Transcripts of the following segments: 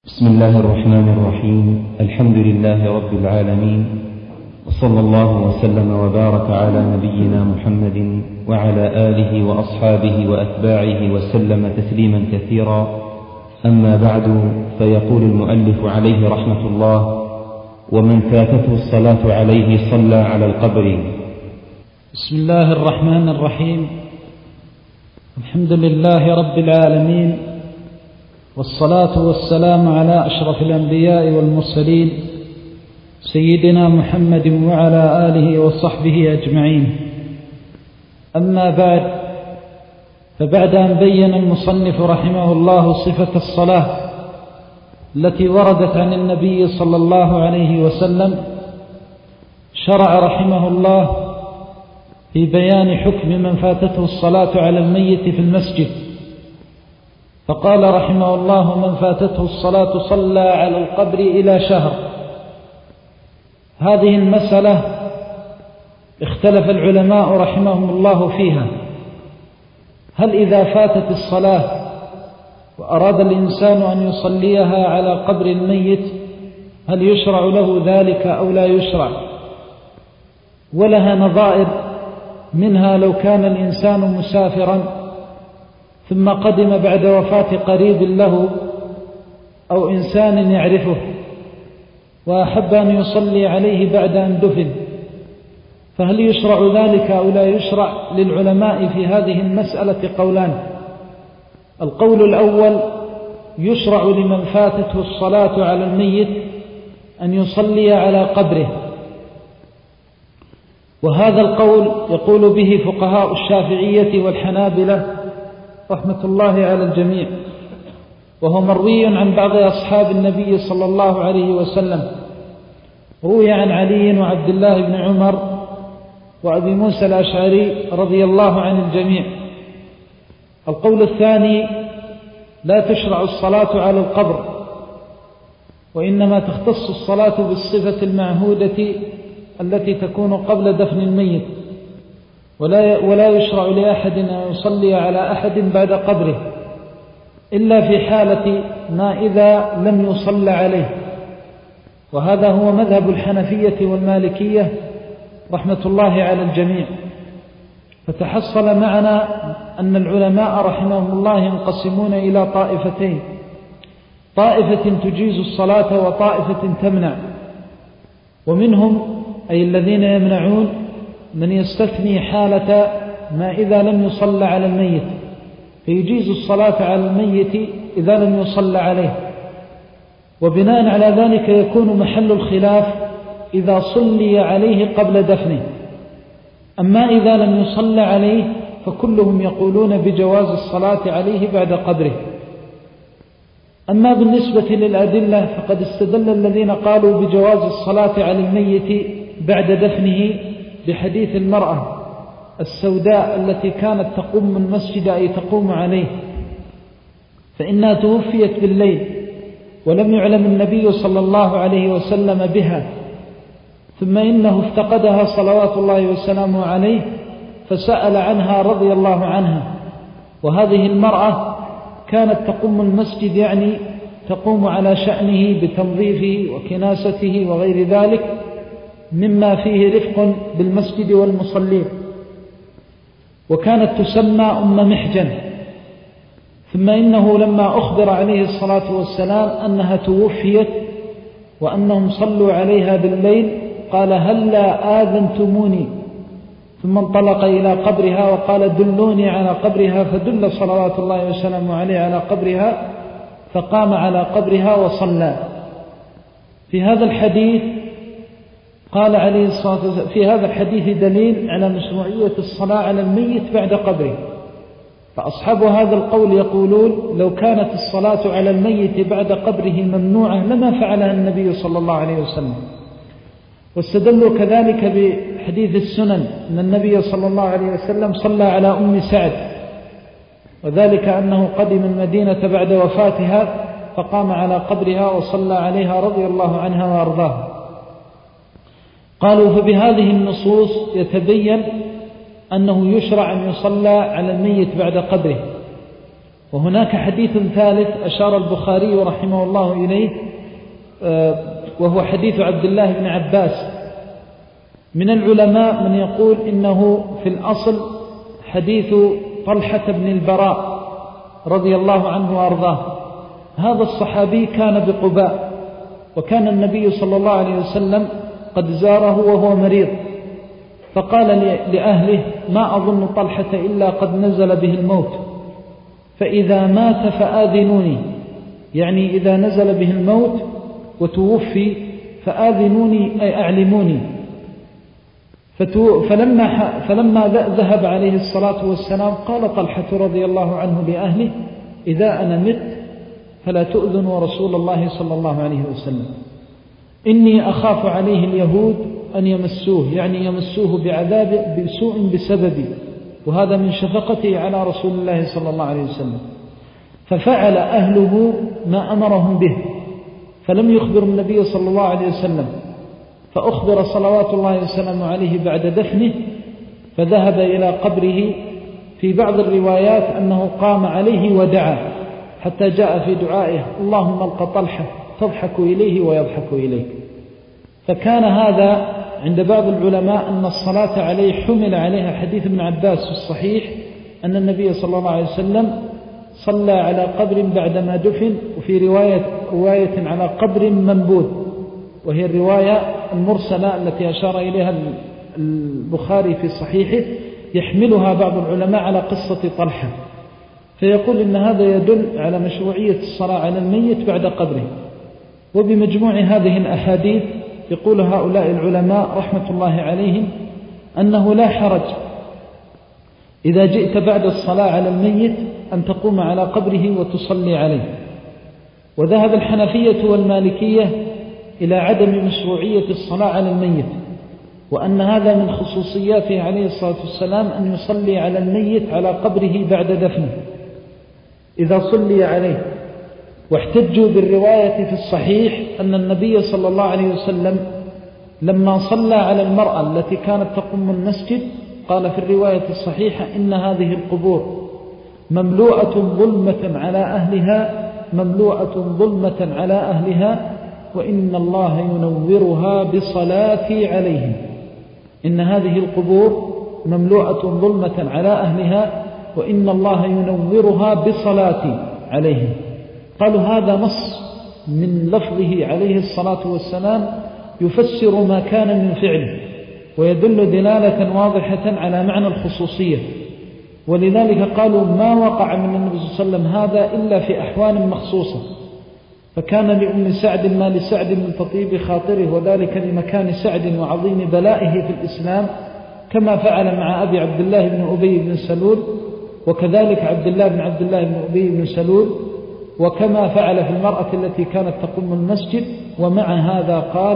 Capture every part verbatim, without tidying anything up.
بسم الله الرحمن الرحيم. الحمد لله رب العالمين، وصلى الله وسلم وبارك على نبينا محمد وعلى آله وأصحابه وأتباعه وسلم تسليما كثيرا. أما بعد، فيقول المؤلف عليه رحمة الله: ومن فاتته الصلاة عليه صلى على القبر. بسم الله الرحمن الرحيم. الحمد لله رب العالمين، والصلاة والسلام على أشرف الأنبياء والمرسلين سيدنا محمد وعلى آله وصحبه أجمعين. أما بعد، فبعد أن بين المصنف رحمه الله صفة الصلاة التي وردت عن النبي صلى الله عليه وسلم، شرع رحمه الله في بيان حكم من فاتته الصلاة على الميت في المسجد، فقال رحمه الله: من فاتته الصلاة صلى على القبر إلى شهر. هذه المسألة اختلف العلماء رحمهم الله فيها: هل إذا فاتت الصلاة وأراد الإنسان أن يصليها على قبر الميت هل يشرع له ذلك أو لا يشرع؟ ولها نظائر، منها لو كان الإنسان مسافرا ثم قدم بعد وفاة قريب له أو إنسان يعرفه وأحب أن يصلي عليه بعد أن دفن، فهل يشرع ذلك أو لا يشرع؟ للعلماء في هذه المسألة قولان. القول الأول: يشرع لمن فاتته الصلاة على الميت أن يصلي على قبره، وهذا القول يقول به فقهاء الشافعية والحنابلة رحمة الله على الجميع، وهو مروي عن بعض أصحاب النبي صلى الله عليه وسلم. روي عن علي وعبد الله بن عمر وأبي موسى الأشعري رضي الله عن الجميع. القول الثاني: لا تشرع الصلاة على القبر، وإنما تختص الصلاة بالصفة المعهودة التي تكون قبل دفن الميت، ولا ولا يشرع لأحد أن يصلي على أحد بعد قبره إلا في حالة ما إذا لم يصلى عليه، وهذا هو مذهب الحنفية والمالكية رحمة الله على الجميع. فتحصل معنا أن العلماء رحمهم الله ينقسمون إلى طائفتين: طائفة تجيز الصلاة وطائفة تمنع. ومنهم أي الذين يمنعون من يستثني حالة ما إذا لم يصلى على الميت، فيجيز الصلاة على الميت إذا لم يصلى عليه، وبناء على ذلك يكون محل الخلاف إذا صلي عليه قبل دفنه. أما إذا لم يصلى عليه فكلهم يقولون بجواز الصلاة عليه بعد قبره. أما بالنسبة للأدلة فقد استدل الذين قالوا بجواز الصلاة على الميت بعد دفنه بحديث المرأة السوداء التي كانت تقوم المسجد أي تقوم عليه، فإنها توفيت بالليل ولم يعلم النبي صلى الله عليه وسلم بها، ثم إنه افتقدها صلوات الله وسلامه عليه فسأل عنها رضي الله عنها. وهذه المرأة كانت تقوم المسجد، يعني تقوم على شأنه بتنظيفه وكناسته وغير ذلك مما فيه رفق بالمسجد والمصلين، وكانت تسمى أم محجن. ثم إنه لما أخبر عليه الصلاة والسلام أنها توفيت وأنهم صلوا عليها بالليل قال: هلا آذنتموني؟ ثم انطلق إلى قبرها وقال: دلوني على قبرها، فدل صلوات الله وسلامه عليه على قبرها، فقام على قبرها وصلى. في هذا الحديث قال عليه الصلاة والسلام: في هذا الحديث دليل على مشروعية الصلاة على الميت بعد قبره. فأصحاب هذا القول يقولون: لو كانت الصلاة على الميت بعد قبره ممنوعة لما فعلها النبي صلى الله عليه وسلم. واستدلوا كذلك بحديث السنن أن النبي صلى الله عليه وسلم صلى على أم سعد، وذلك أنه قدم المدينة بعد وفاتها فقام على قبرها وصلى عليها رضي الله عنها وأرضاها. قالوا: فبهذه النصوص يتبين أنه يشرع أن يصلى على الميت بعد قبره، وهناك حديث ثالث أشار البخاري رحمه الله إليه وهو حديث عبد الله بن عباس. من العلماء من يقول إنه في الأصل حديث طلحة بن البراء رضي الله عنه وأرضاه. هذا الصحابي كان بقباء، وكان النبي صلى الله عليه وسلم قد زاره وهو مريض، فقال لأهله: ما أظن طلحة إلا قد نزل به الموت، فإذا مات فآذنوني، يعني إذا نزل به الموت وتوفي فآذنوني أي أعلموني. فلما, فلما ذهب عليه الصلاة والسلام قال طلحة رضي الله عنه لأهله: إذا أنا مت فلا تؤذنوا رسول الله صلى الله عليه وسلم، إني أخاف عليه اليهود أن يمسوه، يعني يمسوه بعذاب بسوء بسببي، وهذا من شفقته على رسول الله صلى الله عليه وسلم. ففعل أهله ما أمرهم به، فلم يخبر النبي صلى الله عليه وسلم، فأخبر صلوات الله وسلامه عليه بعد دفنه، فذهب إلى قبره. في بعض الروايات أنه قام عليه ودعا، حتى جاء في دعائه: اللهم الق طلحة تضحك إليه ويضحك إليك. فكان هذا عند بعض العلماء أن الصلاة عليه حمل عليها حديث ابن عباس في الصحيح أن النبي صلى الله عليه وسلم صلى على قبر بعدما دفن، وفي رواية, رواية على قبر منبوذ، وهي الرواية المرسلة التي أشار إليها البخاري في صحيحه، يحملها بعض العلماء على قصة طلحة، فيقول إن هذا يدل على مشروعية الصلاة على الميت بعد قبره. وبمجموع هذه الأحاديث يقول هؤلاء العلماء رحمة الله عليهم أنه لا حرج إذا جئت بعد الصلاة على الميت أن تقوم على قبره وتصلي عليه. وذهب الحنفية والمالكية إلى عدم مشروعية الصلاة على الميت، وأن هذا من خصوصياته عليه الصلاة والسلام أن يصلي على الميت على قبره بعد دفنه إذا صلي عليه. واحتجوا بالرواية في الصحيح أن النبي صلى الله عليه وسلم لما صلى على المرأة التي كانت تقوم المسجد قال في الرواية الصحيحة: إن هذه القبور مملوءة ظلمة على أهلها مملوءة ظلمة على أهلها وإن الله ينورها بصلاتي عليهم. إن هذه القبور مملوءة ظلمة على أهلها وإن الله ينورها بصلاتي عليهم. قالوا هذا نص من لفظه عليه الصلاة والسلام يفسر ما كان من فعله، ويدل دلالة واضحة على معنى الخصوصية. ولذلك قالوا ما وقع من النبي صلى الله عليه وسلم هذا إلا في أحوال مخصوصة، فكان لأم سعد ما لسعد من تطيب خاطره، وذلك لمكان سعد وعظيم بلائه في الإسلام، كما فعل مع أبي عبد الله بن أبي بن سلول، وكذلك عبد الله بن عبد الله بن أبي بن سلول، وكما فعل في المرأة التي كانت تقوم المسجد. ومع هذا قال: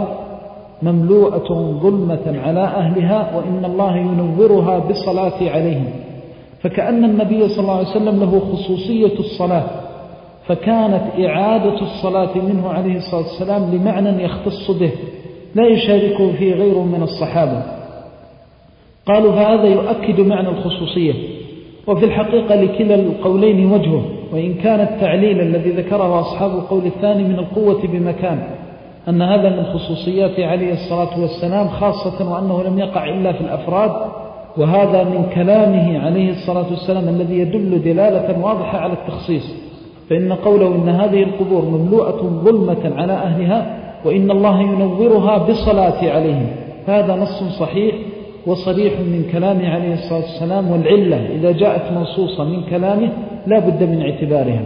مملوءة ظلمة على أهلها وإن الله ينورها بالصلاة عليهم. فكأن النبي صلى الله عليه وسلم له خصوصية الصلاة، فكانت إعادة الصلاة منه عليه الصلاة والسلام لمعنى يختص به لا يشاركه فيه غيره من الصحابة. قالوا فهذا يؤكد معنى الخصوصية. وفي الحقيقة لكلا القولين وجهه، وإن كان التعليل الذي ذكره أصحاب القول الثاني من القوة بمكان، أن هذا من خصوصيات عليه الصلاة والسلام خاصة، وأنه لم يقع إلا في الأفراد، وهذا من كلامه عليه الصلاة والسلام الذي يدل دلالة واضحة على التخصيص. فإن قوله إن هذه القبور مملوءة ظلمة على أهلها وإن الله ينورها بالصلاة عليهم، هذا نص صحيح وصريح من كلامه عليه الصلاة والسلام. والعلة إذا جاءت منصوصة من كلامه لا بد من اعتبارها.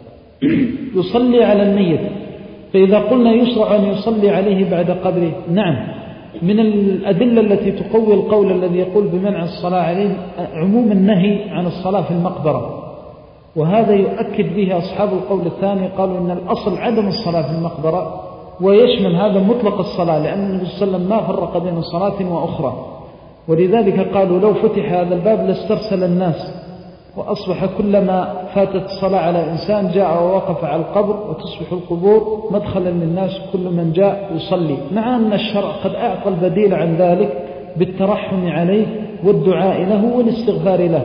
يصلي على الميت، فإذا قلنا يشرع أن يصلي عليه بعد قبره، نعم، من الأدلة التي تقوي القول الذي يقول بمنع الصلاة عليه عموم النهي عن الصلاة في المقبرة، وهذا يؤكد به أصحاب القول الثاني، قالوا إن الأصل عدم الصلاة في المقبرة، ويشمل هذا مطلق الصلاة، لأن النبي صلى الله عليه وسلم ما فرق بين صلاة وأخرى. ولذلك قالوا لو فتح هذا الباب لاسترسل الناس، وأصبح كلما فاتت الصلاة على إنسان جاء ووقف على القبر، وتصبح القبور مدخلا للناس كل من جاء يصلي، مع أن الشرع قد أعطى البديل عن ذلك بالترحم عليه والدعاء له والاستغفار له.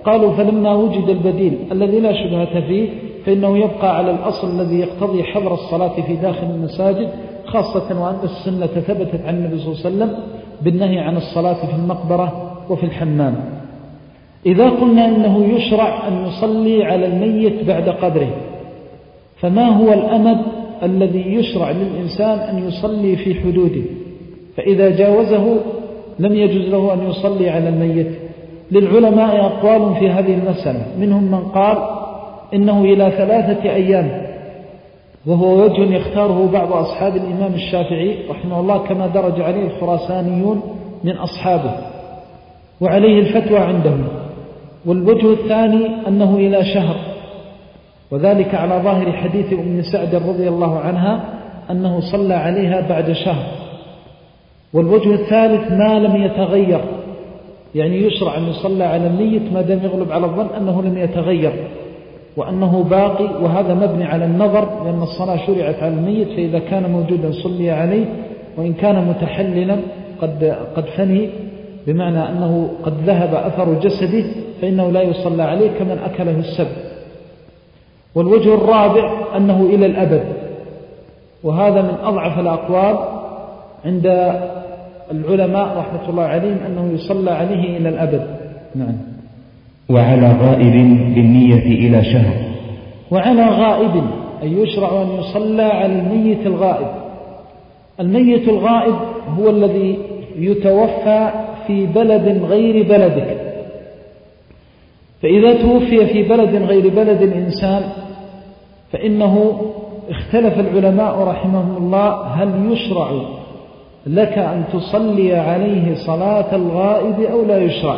قالوا فلما وجد البديل الذي لا شبهة فيه فإنه يبقى على الأصل الذي يقتضي حظر الصلاة في داخل المساجد، خاصة وأن السنة ثبتت عن النبي صلى الله عليه وسلم بالنهي عن الصلاة في المقبرة وفي الحمام. إذا قلنا إنه يشرع أن يصلي على الميت بعد قبره، فما هو الأمد الذي يشرع للإنسان أن يصلي في حدوده؟ فإذا جاوزه لم يجوز له أن يصلي على الميت. للعلماء أقوال في هذه المسألة، منهم من قال إنه إلى ثلاثة أيام، وهو وجه يختاره بعض أصحاب الإمام الشافعي رحمه الله كما درج عليه الخراسانيون من أصحابه، وعليه الفتوى عندهم. والوجه الثاني أنه إلى شهر، وذلك على ظاهر حديث أم سعد رضي الله عنها أنه صلى عليها بعد شهر. والوجه الثالث ما لم يتغير، يعني يشرع أن يصلى على الميت ما دام يغلب على الظن أنه لم يتغير وأنه باقي، وهذا مبني على النظر، لأن الصلاة شرعت على الميت، فإذا كان موجودا صلي عليه، وإن كان متحللا قد قد فني بمعنى أنه قد ذهب أثر جسده فإنه لا يصلى عليه كمن أكله السبع. والوجه الرابع أنه إلى الأبد، وهذا من أضعف الأقوال عند العلماء رحمة الله عليهم أنه يصلى عليه إلى الأبد. نعم. وعلى غائب بالنية إلى شهر. وعلى غائب أي يشرع أن يصلى على الميت الغائب. الميت الغائب هو الذي يتوفى في بلد غير بلدك. فإذا توفي في بلد غير بلد الإنسان فإنه اختلف العلماء رحمهم الله هل يشرع لك أن تصلي عليه صلاة الغائب أو لا يشرع.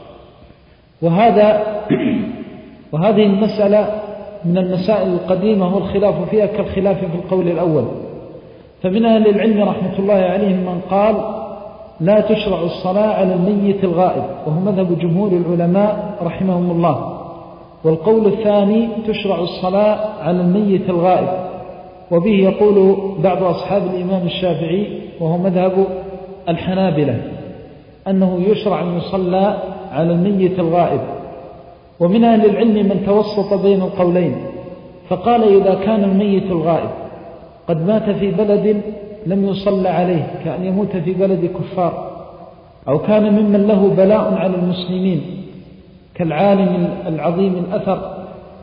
وهذا وهذه المسألة من المسائل القديمة والخلاف فيها كالخلاف في القول الأول. فمن أهل العلم رحمة الله عليهم من قال لا تشرع الصلاة على الميت الغائب، وهو مذهب جمهور العلماء رحمهم الله. والقول الثاني تشرع الصلاة على الميت الغائب، وبه يقول بعض أصحاب الإمام الشافعي وهو مذهب الحنابلة أنه يشرع أن يصلى على الميت الغائب. ومن أهل العلم من توسط بين القولين فقال إذا كان الميت الغائب قد مات في بلد لم يصلى عليه، كأن يموت في بلد كفار، أو كان ممن له بلاء على المسلمين كالعالم العظيم الأثر،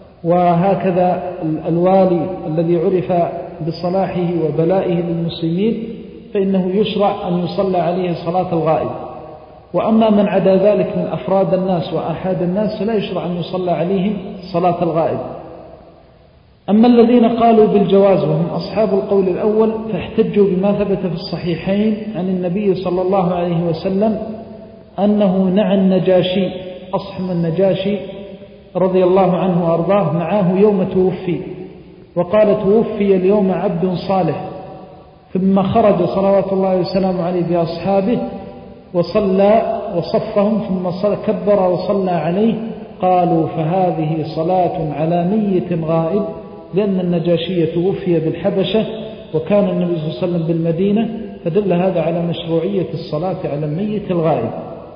وهكذا الوالي الذي عرف بصلاحه وبلائه للمسلمين، فإنه يشرع أن يصلى عليه صلاة الغائب. وأما من عدا ذلك من أفراد الناس وأحاد الناس فلا يشرع أن يصلى عليهم صلاة الغائب. أما الذين قالوا بالجواز وهم أصحاب القول الأول فاحتجوا بما ثبت في الصحيحين عن النبي صلى الله عليه وسلم أنه نعى النجاشي أصحم النجاشي رضي الله عنه وأرضاه معاه يوم توفي، وقال توفي اليوم عبد صالح، ثم خرج صلوات الله وسلامه عليه بأصحابه وصلى وصفهم ثم كبر وصلى عليه. قالوا فهذه صلاة على ميت غائب، لأن النجاشي توفي بالحبشة وكان النبي صلى الله عليه وسلم بالمدينة، فدل هذا على مشروعية الصلاة على الميت الغائب.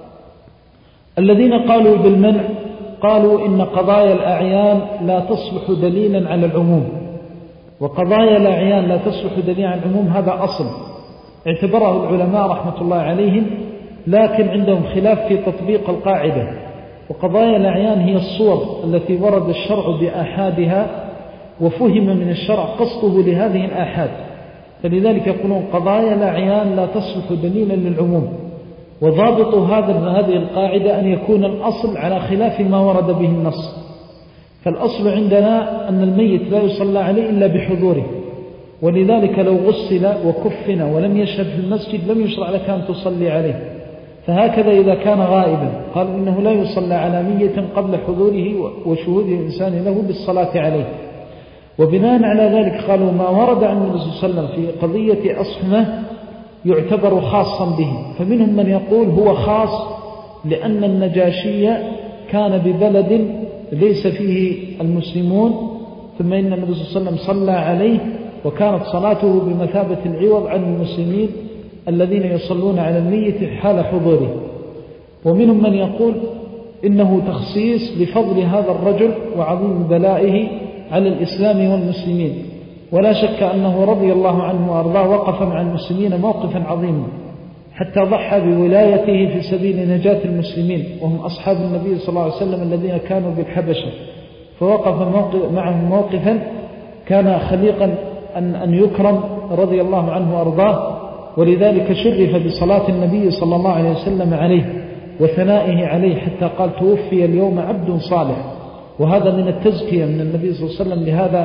الذين قالوا بالمنع قالوا إن قضايا الأعيان لا تصلح دليلا على العموم، وقضايا الأعيان لا تصلح دليلا على العموم هذا أصل اعتبره العلماء رحمة الله عليهم، لكن عندهم خلاف في تطبيق القاعدة. وقضايا الأعيان هي الصور التي ورد الشرع بآحادها وفهم من الشرع قصده لهذه الآحاد، فلذلك يقولون قضايا الأعيان لا تصلح دليلا للعموم. وضابط هذا هذه القاعدة أن يكون الأصل على خلاف ما ورد به النص. فالأصل عندنا أن الميت لا يصلى عليه إلا بحضوره، ولذلك لو غسل وكفن ولم يشهد في المسجد لم يشرع لك أن تصلي عليه. فهكذا إذا كان غائبا قال إنه لا يصلى على ميت قبل حضوره وشهود الإنسان له بالصلاة عليه. وبناء على ذلك قالوا ما ورد عن النبي صلى الله عليه وسلم في قضية أصحمة يعتبر خاصا به. فمنهم من يقول هو خاص لأن النجاشي كان ببلد ليس فيه المسلمون، ثم إن النبي صلى الله عليه وسلم صلى عليه وكانت صلاته بمثابة العوض عن المسلمين الذين يصلون على الميت حال حضوره. ومنهم من يقول إنه تخصيص لفضل هذا الرجل وعظيم بلائه على الإسلام والمسلمين. ولا شك أنه رضي الله عنه وأرضاه وقف مع المسلمين موقفا عظيما حتى ضحى بولايته في سبيل نجاة المسلمين، وهم أصحاب النبي صلى الله عليه وسلم الذين كانوا بالحبشة، فوقف موقف معهم موقفا كان خليقا أن, أن يكرم رضي الله عنه وأرضاه. ولذلك شرف بصلاة النبي صلى الله عليه وسلم عليه وثنائه عليه حتى قال توفي اليوم عبد صالح. وهذا من التزكية من النبي صلى الله عليه وسلم لهذا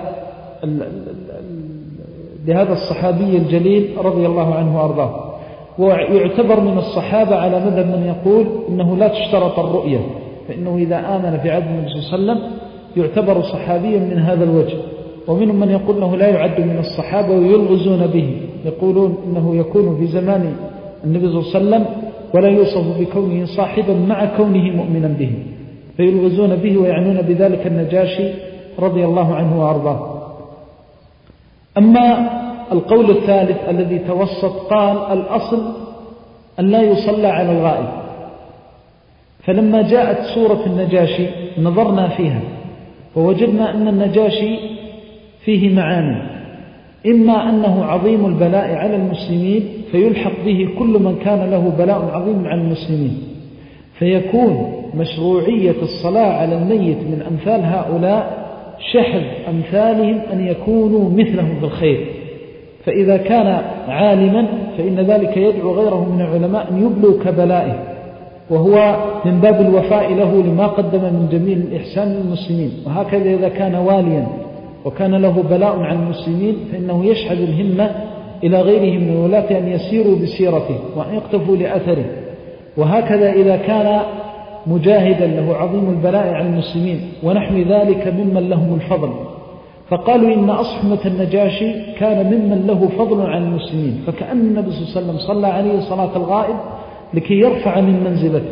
لهذا الصحابي الجليل رضي الله عنه وأرضاه. ويعتبر من الصحابة على مذهب من يقول إنه لا تشترط الرؤية، فإنه إذا آمن في عهد النبي صلى الله عليه وسلم يعتبر صحابيا من هذا الوجه. ومنهم من يقول أنه لا يعد من الصحابة ويلغزون به، يقولون إنه يكون في زمان النبي صلى الله عليه وسلم ولا يوصف بكونه صاحبا مع كونه مؤمنا به، فيلغزون به ويعنون بذلك النجاشي رضي الله عنه وأرضاه. أما القول الثالث الذي توسط قال الأصل أن لا يصلى على الغائب. فلما جاءت سورة النجاشي نظرنا فيها فوجدنا أن النجاشي فيه معاني، إما أنه عظيم البلاء على المسلمين فيلحق به كل من كان له بلاء عظيم على المسلمين، فيكون مشروعية الصلاة على الميت من أمثال هؤلاء شحذ أمثالهم أن يكونوا مثلهم في الخير. فإذا كان عالما فإن ذلك يدعو غيره من العلماء أن يبلوا كبلائه، وهو من باب الوفاء له لما قدم من جميل الإحسان للمسلمين. وهكذا إذا كان واليا وكان له بلاء عن المسلمين فإنه يشحذ الهمة إلى غيرهم من الولاة أن يسيروا بسيرته وأن يقتفوا لأثره. وهكذا إذا كان مجاهدا له عظيم البلاء عن المسلمين ونحو ذلك ممن لهم الفضل. فقالوا إن أصحمة النجاشي كان ممن له فضل عن المسلمين، فكأن النبي صلى الله عليه وسلم صلى عليه صلاة الغائب لكي يرفع من منزلته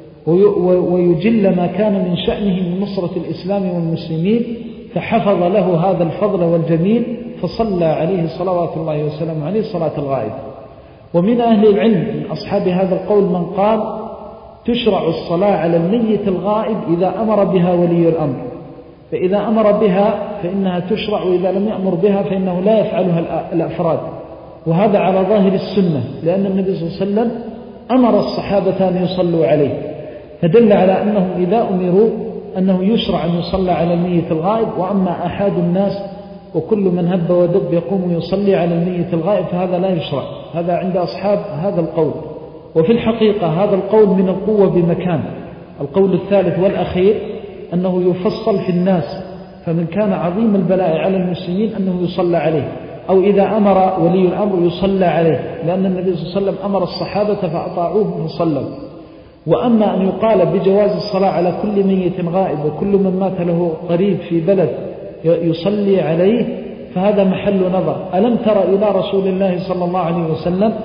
ويجل ما كان من شأنه من نصرة الإسلام والمسلمين، فحفظ له هذا الفضل والجميل فصلى عليه صلوات الله وسلامه عليه صلاة الغائب. ومن أهل العلم من أصحاب هذا القول من قال تشرع الصلاة على الميت الغائب إذا أمر بها ولي الأمر، فإذا أمر بها فإنها تشرع، وإذا لم يأمر بها فإنه لا يفعلها الأفراد. وهذا على ظاهر السنة، لأن النبي صلى الله عليه وسلم أمر الصحابة أن يصلوا عليه، فدل على أنهم إذا أمروا أنه يشرع أن يصلى على الميت الغائب. وأما أحد الناس وكل من هب ودب يقوم يصلي على الميت الغائب فهذا لا يشرع، هذا عند أصحاب هذا القول. وفي الحقيقة هذا القول من القوة بمكان. القول الثالث والأخير أنه يفصل في الناس، فمن كان عظيم البلاء على المسلمين أنه يصلى عليه، أو إذا أمر ولي الأمر يصلى عليه، لأن النبي صلى الله عليه وسلم أمر الصحابة فأطاعوه فصلوا. وأما أن يقال بجواز الصلاة على كل ميت غائب وكل من مات له قريب في بلد يصلي عليه فهذا محل نظر. ألم تر إلى رسول الله صلى الله عليه وسلم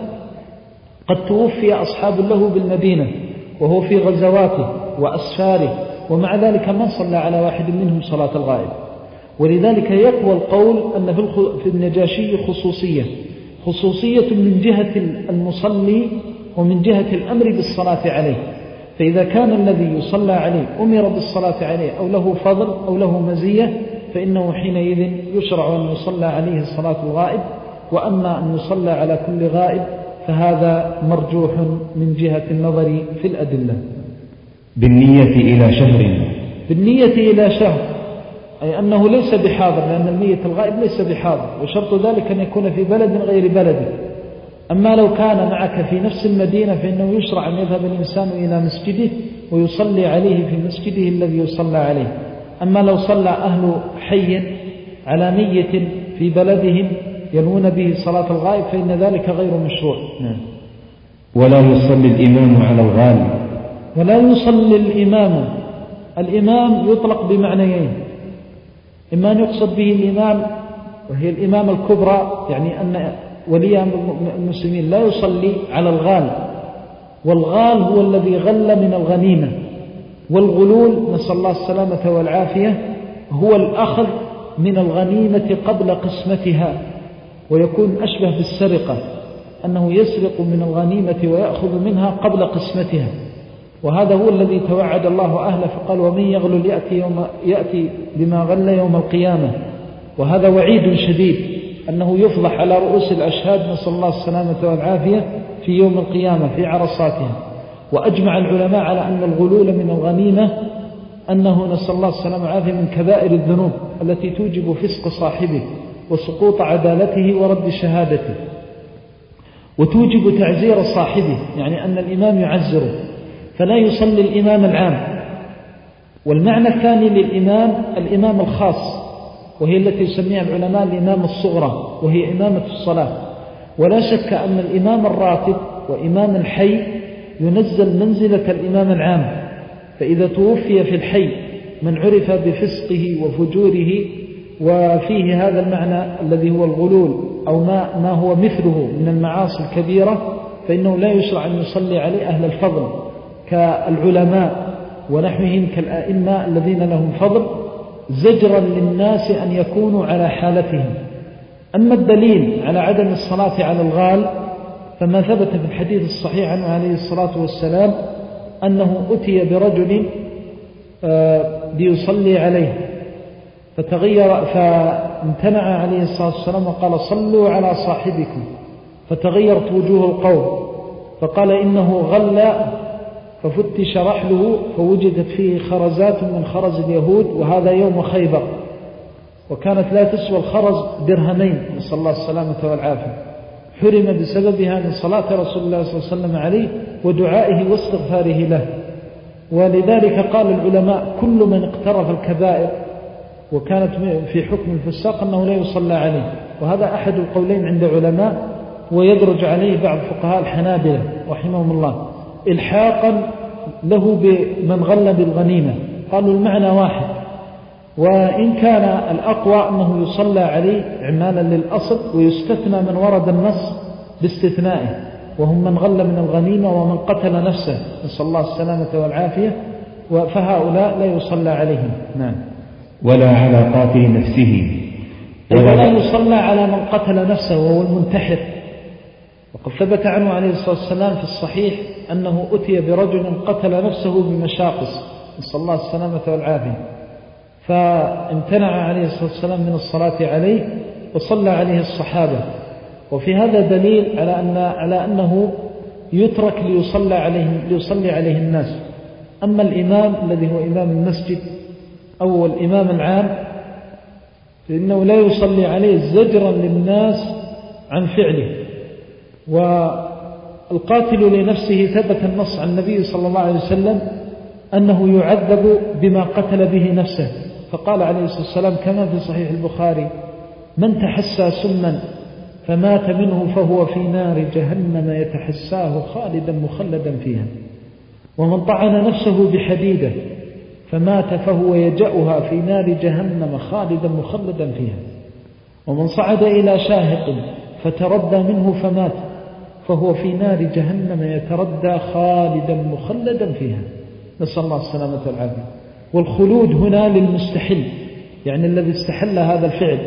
قد توفي أصحاب له بالمدينة وهو في غزواته وأسفاره، ومع ذلك ما صلى على واحد منهم صلاة الغائب. ولذلك يقوى القول أن في النجاشي خصوصية خصوصية من جهة المصلي ومن جهة الأمر بالصلاة عليه. فإذا كان الذي يصلى عليه أمر بالصلاة عليه أو له فضل أو له مزية فإنه حينئذ يشرع أن يصلى عليه صلاة الغائب. وأما أن يصلى على كل غائب فهذا مرجوح من جهة النظر في الأدلة. بالنية إلى شهر بالنية إلى شهر أي أنه ليس بحاضر، لأن الميت الغائب ليس بحاضر، وشرط ذلك أن يكون في بلد غير بلده. أما لو كان معك في نفس المدينة فإنه يشرع أن يذهب الإنسان إلى مسجده ويصلي عليه في مسجده الذي يصلى عليه. أما لو صلى أهل حي على ميت في بلدهم ينوون به صلاة الغائب فإن ذلك غير مشروع. ولا يصلي الإمام على الغالب. ولا يصلي الإمام. الإمام يطلق بمعنيين، إما أن يقصد به الإمام وهي الإمام الكبرى، يعني أن ولي المسلمين لا يصلي على الغال، والغال هو الذي غل من الغنيمة، والغلول نسأل الله السلامة والعافية هو الأخذ من الغنيمة قبل قسمتها، ويكون أشبه بالسرقة، أنه يسرق من الغنيمة ويأخذ منها قبل قسمتها. وهذا هو الذي توعد الله أهله فقال ومن يغلل يأتي, يوم يأتي بما غل يوم القيامة. وهذا وعيد شديد أنه يفضح على رؤوس الأشهاد، نسأل الله السلامة والعافية، في يوم القيامة في عرصاتها. وأجمع العلماء على أن الغلول من الغنيمة أنه نسأل الله السلامة والعافية من كبائر الذنوب التي توجب فسق صاحبه وسقوط عدالته ورد شهادته، وتوجب تعزير صاحبه، يعني أن الإمام يعزره فلا يصلي الإمام العام. والمعنى الثاني للإمام الإمام الخاص، وهي التي يسميها العلماء الإمام الصغرى، وهي إمامة الصلاة. ولا شك أن الإمام الراتب وإمام الحي ينزل منزلة الإمام العام. فإذا توفي في الحي من عرف بفسقه وفجوره وفيه هذا المعنى الذي هو الغلول أو ما, ما هو مثله من المعاصي الكبيرة، فإنه لا يشرع أن يصلي عليه أهل الفضل كالعلماء ونحوهم كالآئمة الذين لهم فضل، زجرا للناس أن يكونوا على حالتهم. أما الدليل على عدم الصلاة على الغال فما ثبت في الحديث الصحيح عنه عليه الصلاة والسلام أنه أتي برجل ليصلي عليه فتغير فامتنع عليه الصلاة والسلام وقال صلوا على صاحبكم، فتغيرت وجوه القوم فقال إنه غل، ففتش رحله فوجدت فيه خرزات من خرز اليهود، وهذا يوم خيبر، وكانت لا تسوى الخرز درهمين، نسأل الله السلامة والعافية. حرم بسببها من صلاة رسول الله صلى الله عليه وسلم عليه ودعائه واستغفاره له. ولذلك قال العلماء كل من اقترف الكبائر وكانت في حكم الفساق أنه لا يصلى عليه، وهذا أحد القولين عند علماء، ويدرج عليه بعض فقهاء الحنابلة رحمهم الله إلحاقا له بمن غل بالغنيمة. قالوا المعنى واحد، وإن كان الأقوى أنه يصلى عليه إعمالا للأصل، ويستثنى من ورد النص باستثنائه، وهم من غل من الغنيمة ومن قتل نفسه، نسأل الله السلامة والعافية، فهؤلاء لا يصلى عليهم. نعم. ولا على قاتل نفسه، ولا لا يصلى على من قتل نفسه وهو المنتحر. وقد ثبت عنه عليه الصلاة والسلام في الصحيح أنه أتي برجل قتل نفسه بمشاقص، نسأل الله السلامة والعافية، فامتنع عليه الصلاة والسلام من الصلاة عليه وصلى عليه الصحابة. وفي هذا دليل على أن على أنه يترك ليصلى عليه ليصلي عليه الناس. أما الإمام الذي هو إمام المسجد أو الإمام العام فإنه لا يصلي عليه زجرا للناس عن فعله. والقاتل لنفسه ثبت النص عن النبي صلى الله عليه وسلم أنه يعذب بما قتل به نفسه، فقال عليه الصلاة والسلام كما في صحيح البخاري: من تحسى سما فمات منه فهو في نار جهنم يتحساه خالدا مخلدا فيها، ومن طعن نفسه بحديدة فمات فهو يجأها في نار جهنم خالدا مخلدا فيها، ومن صعد إلى شاهق فتردى منه فمات فهو في نار جهنم يتردى خالدا مخلدا فيها، نسأل الله السلامة والعافية. والخلود هنا للمستحل، يعني الذي استحل هذا الفعل.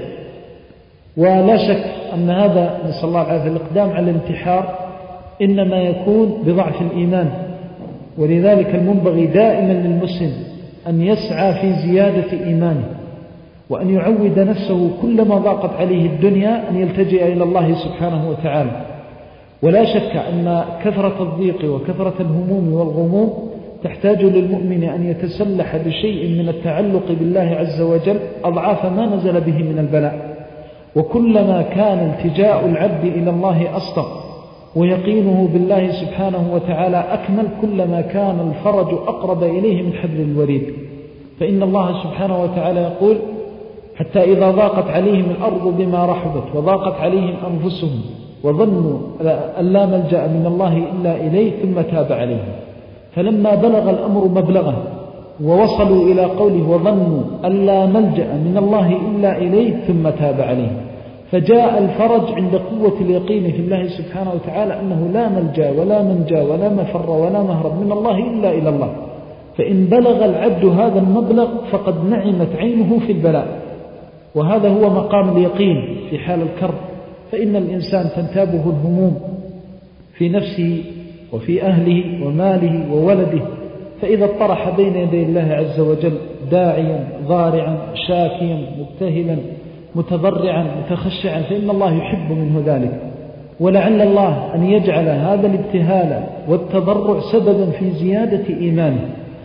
ولا شك أن هذا نسأل الله العافية الإقدام على الانتحار إنما يكون بضعف الإيمان، ولذلك المنبغي دائما للمسلم أن يسعى في زيادة إيمانه، وأن يعود نفسه كلما ضاقت عليه الدنيا أن يلتجئ إلى الله سبحانه وتعالى. ولا شك أن كثرة الضيق وكثرة الهموم والغموم تحتاج للمؤمن أن يتسلح بشيء من التعلق بالله عز وجل أضعاف ما نزل به من البلاء. وكلما كان التجاء العبد إلى الله أصدق ويقينه بالله سبحانه وتعالى أكمل، كلما كان الفرج أقرب إليه من حبل الوريد. فإن الله سبحانه وتعالى يقول: حتى إذا ضاقت عليهم الأرض بما رحبت وضاقت عليهم أنفسهم وظنوا أن لا ملجأ من الله إلا إليه ثم تاب عليهم. فلما بلغ الأمر مبلغه ووصلوا إلى قوله: وظنوا أن لا ملجأ من الله إلا إليه ثم تاب عليهم، فجاء الفرج عند قوة اليقين في الله سبحانه وتعالى أنه لا ملجأ ولا منجا ولا مفر ولا مهرب من الله إلا إلى الله. فإن بلغ العبد هذا المبلغ فقد نعمت عينه في البلاء، وهذا هو مقام اليقين في حال الكرب. فإن الإنسان تنتابه الهموم في نفسه وفي أهله وماله وولده فإذا اطرح بين يدي الله عز وجل داعيا ضارعا شاكيا مبتهلا متضرعا متخشعا فإن الله يحب منه ذلك. ولعل الله أن يجعل هذا الابتهال والتضرع سببا في زيادة إيمانه،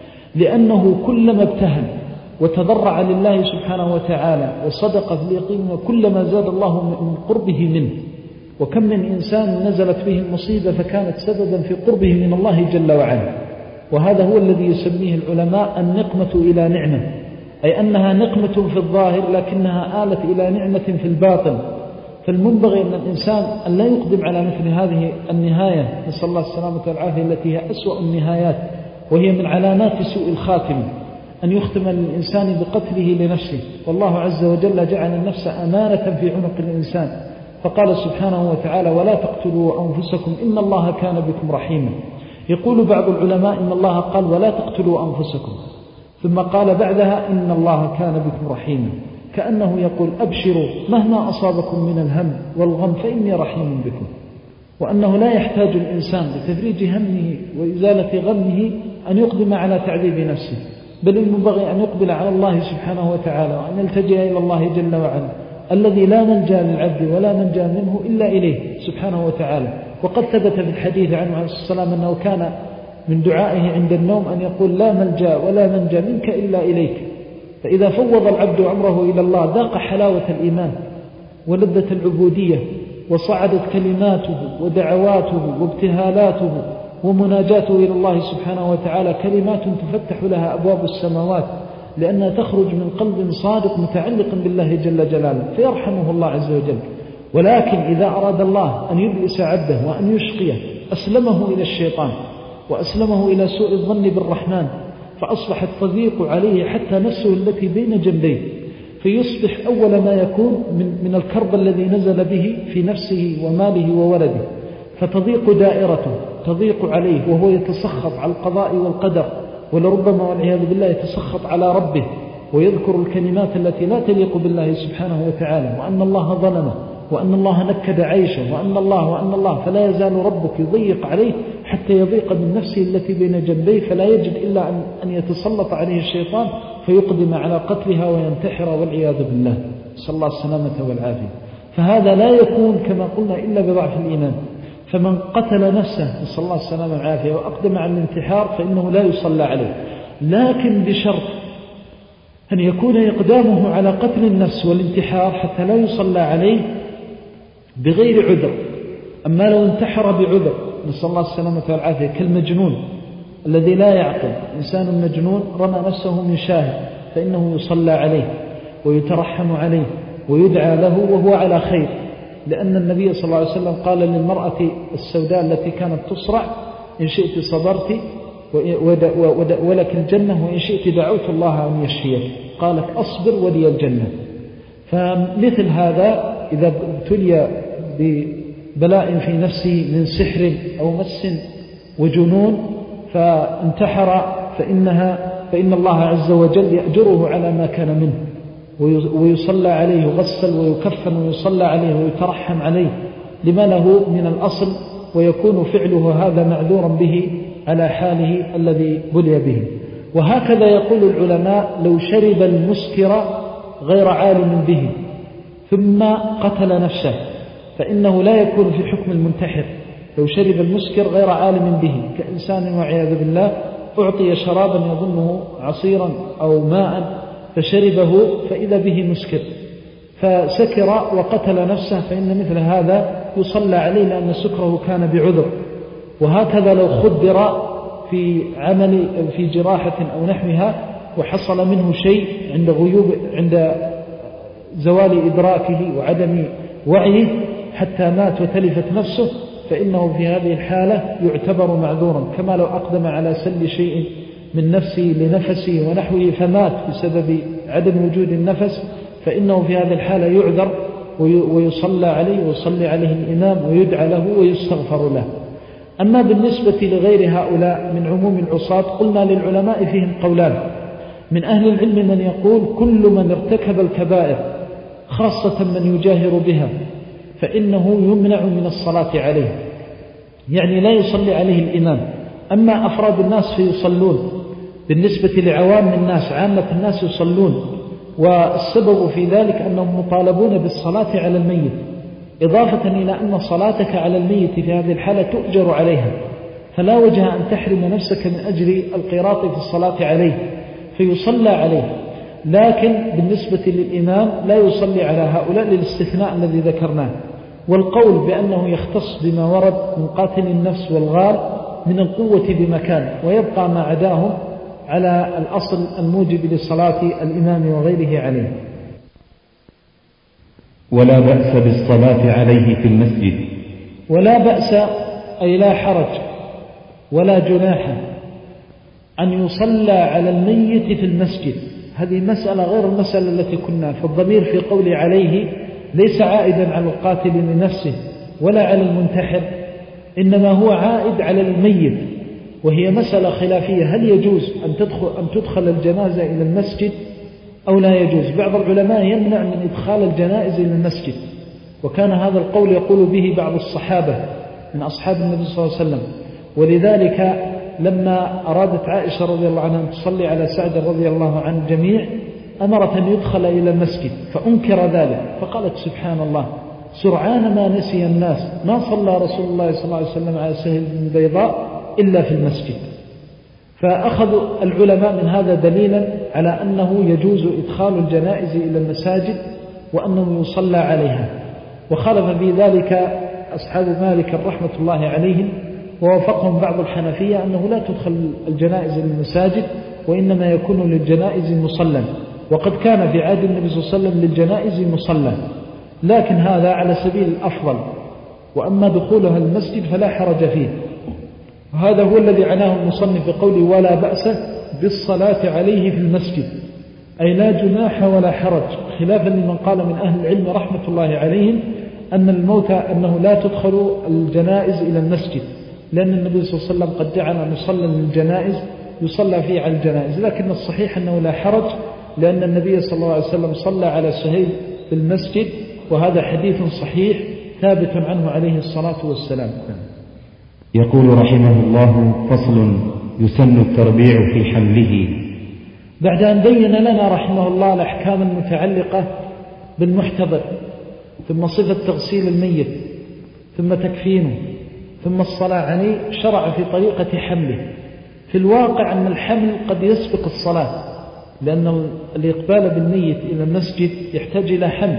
لأنه كلما ابتهل وتضرع لله سبحانه وتعالى وصدق في اليقين وكلما زاد الله من قربه منه. وكم من إنسان نزلت به المصيبة فكانت سببا في قربه من الله جل وعلا. وهذا هو الذي يسميه العلماء النقمة إلى نعمة، أي أنها نقمة في الظاهر لكنها آلت إلى نعمة في الباطن. فالمنبغي أن الإنسان أن لا يقدم على مثل هذه النهاية، نسأل الله السلامة والعافية، التي هي أسوأ النهايات وهي من علامات سوء الخاتم، أن يختم الإنسان بقتله لنفسه. والله عز وجل جعل النفس أمانة في عنق الإنسان، فقال سبحانه وتعالى: ولا تقتلوا أنفسكم إن الله كان بكم رحيما. يقول بعض العلماء إن الله قال ولا تقتلوا أنفسكم، ثم قال بعدها إن الله كان بكم رحيما، كأنه يقول أبشروا مهما أصابكم من الهم والغم فإني رحيم بكم. وأنه لا يحتاج الإنسان لتفريج همه وإزالة غمه أن يقدم على تعذيب نفسه، بل المنبغي أن يقبل على الله سبحانه وتعالى وأن يلتجئ إلى الله جل وعلا الذي لا منجا للعبد ولا منجا منه إلا إليه سبحانه وتعالى. وقد ثبت في الحديث عنه عليه الصلاة والسلام أنه كان من دعائه عند النوم أن يقول: لا ملجا ولا منجا منك إلا إليك. فإذا فوض العبد أمره إلى الله ذاق حلاوة الإيمان ولذة العبودية، وصعدت كلماته ودعواته وابتهالاته ومناجاته إلى الله سبحانه وتعالى كلمات تفتح لها أبواب السماوات، لأنها تخرج من قلب صادق متعلق بالله جل جلاله، فيرحمه الله عز وجل. ولكن إذا أراد الله أن يبئس عبده وأن يشقيه أسلمه إلى الشيطان وأسلمه إلى سوء الظن بالرحمن، فأصبحت تضيق عليه حتى نفسه التي بين جنبيه، فيصبح أول ما يكون من, من الكرب الذي نزل به في نفسه وماله وولده، فتضيق دائرته، تضيق عليه وهو يتسخط على القضاء والقدر، ولربما والعياذ بالله يتسخط على ربه ويذكر الكلمات التي لا تليق بالله سبحانه وتعالى، وأن الله ظلمه وأن الله نكد عيشه وأن الله وأن الله فلا يزال ربك يضيق عليه حتى يضيق من نفسه التي بين جنبيه، فلا يجد إلا أن يتسلط عليه الشيطان فيقدم على قتلها وينتحر والعياذ بالله، صلى الله السلامة والعافية. فهذا لا يكون كما قلنا إلا بضعف الإيمان. فمن قتل نفسه صلى الله السلامة والعافية وأقدم على الانتحار فإنه لا يصلى عليه، لكن بشرط أن يكون إقدامه على قتل النفس والانتحار حتى لا يصلى عليه بغير عذر. أما لو انتحر بعذر، نسأل الله السلامة والعافية، كالمجنون الذي لا يعقل، إنسان مجنون رمى نفسه من شاهد، فإنه يصلى عليه ويترحم عليه ويدعى له وهو على خير، لأن النبي صلى الله عليه وسلم قال للمرأة السوداء التي كانت تصرع: إن شئت صبرت ولك الجنة وإن شئت دعوت الله أن يشفيك. قالت: أصبر ولي الجنة. فمثل هذا إذا ابتلي ببلاء في نفسه من سحر أو مس وجنون فانتحر فإنها فإن الله عز وجل يأجره على ما كان منه، ويصلى عليه، يغسل ويكفن ويصلى عليه ويترحم عليه لما له من الأصل، ويكون فعله هذا معذورا به على حاله الذي بلي به. وهكذا يقول العلماء: لو شرب المسكر غير عالم به ثم قتل نفسه فإنه لا يكون في حكم المنتحر. لو شرب المسكر غير عالم به، كإنسان والعياذ بالله أعطي شرابا يظنه عصيرا أو ماء فشربه فإذا به مسكر فسكر وقتل نفسه، فإن مثل هذا يصلى عليه لأن سكره كان بعذر. وهكذا لو خدر في عمل في جراحة أو نحوها وحصل منه شيء عند غيوب عند زوال إدراكه وعدم وعيه حتى مات وتلفت نفسه، فإنه في هذه الحالة يعتبر معذورا، كما لو أقدم على سل شيء من نفسه لنفسه ونحوه فمات بسبب عدم وجود النفس، فإنه في هذه الحالة يعذر ويصلى عليه ويصلي عليه الإمام ويدعى له ويستغفر له. أما بالنسبة لغير هؤلاء من عموم العصاة قلنا للعلماء فيهم قولان. من أهل العلم من يقول: كل من ارتكب الكبائر خاصة من يجاهر بها فإنه يمنع من الصلاة عليه، يعني لا يصلي عليه الإمام. أما أفراد الناس فيصلون بالنسبة لعوام الناس، عامة الناس يصلون، والسبب في ذلك أنهم مطالبون بالصلاة على الميت، إضافة إلى أن صلاتك على الميت في هذه الحالة تؤجر عليها، فلا وجه أن تحرم نفسك من أجر القيراط في الصلاة عليه، فيصلى عليه. لكن بالنسبة للإمام لا يصلي على هؤلاء للاستثناء الذي ذكرناه. والقول بأنه يختص بما ورد من قاتل النفس والغال من القوة بمكان، ويبقى ما عداهم على الأصل الموجب لصلاة الإمام وغيره عليه. ولا بأس بالصلاة عليه في المسجد. ولا بأس أي لا حرج ولا جناح أن يصلى على الميت في المسجد. هذه مسألة غير المسألة التي كنا، فالضمير في قول عليه ليس عائدا على القاتل لنفسه ولا على المنتحر، إنما هو عائد على الميت، وهي مسألة خلافية، هل يجوز أن تدخل, أن تدخل الجنازة إلى المسجد أو لا يجوز؟ بعض العلماء يمنع من إدخال الجنائز إلى المسجد، وكان هذا القول يقول به بعض الصحابة من أصحاب النبي صلى الله عليه وسلم. ولذلك لما أرادت عائشة رضي الله عنها أن تصلي على سعد رضي الله عن الجميع أمرت أن يدخل إلى المسجد، فأنكر ذلك، فقالت سبحان الله سرعان ما نسي الناس ما صلى رسول الله صلى الله عليه وسلم على سهل بن بيضاء إلا في المسجد. فأخذوا العلماء من هذا دليلا على أنه يجوز إدخال الجنائز إلى المساجد وأنه يصلى عليها. وخالف في ذلك أصحاب مالك رحمة الله عليهم، ووافقهم بعض الحنفية أنه لا تدخل الجنائز إلى المساجد، وإنما يكون للجنائز مصلى، وقد كان في عهد النبي صلى الله عليه وسلم للجنائز مصلى، لكن هذا على سبيل الأفضل. وأما دخولها المسجد فلا حرج فيه. وهذا هو الذي عناه المصنف بقوله ولا بأس بالصلاة عليه في المسجد، أي لا جناح ولا حرج، خلافا لمن قال من أهل العلم رحمة الله عليهم أن الموتى أنه لا تدخل الجنائز إلى المسجد، لأن النبي صلى الله عليه وسلم قد جعل مصلى للجنائز يصلى فيه على الجنائز. لكن الصحيح أنه لا حرج، لأن النبي صلى الله عليه وسلم صلى على سهيل في المسجد، وهذا حديث صحيح ثابت عنه عليه الصلاة والسلام. يقول رحمه الله: فصل: يسن التربيع في حمله. بعد أن بين لنا رحمه الله الأحكام المتعلقة بالمحتضر، ثم صفة تغسيل الميت، ثم تكفينه، ثم الصلاة عليه، شرع في طريقة حمله. في الواقع أن الحمل قد يسبق الصلاة، لأن الإقبال بالميت إلى المسجد يحتاج إلى حمل،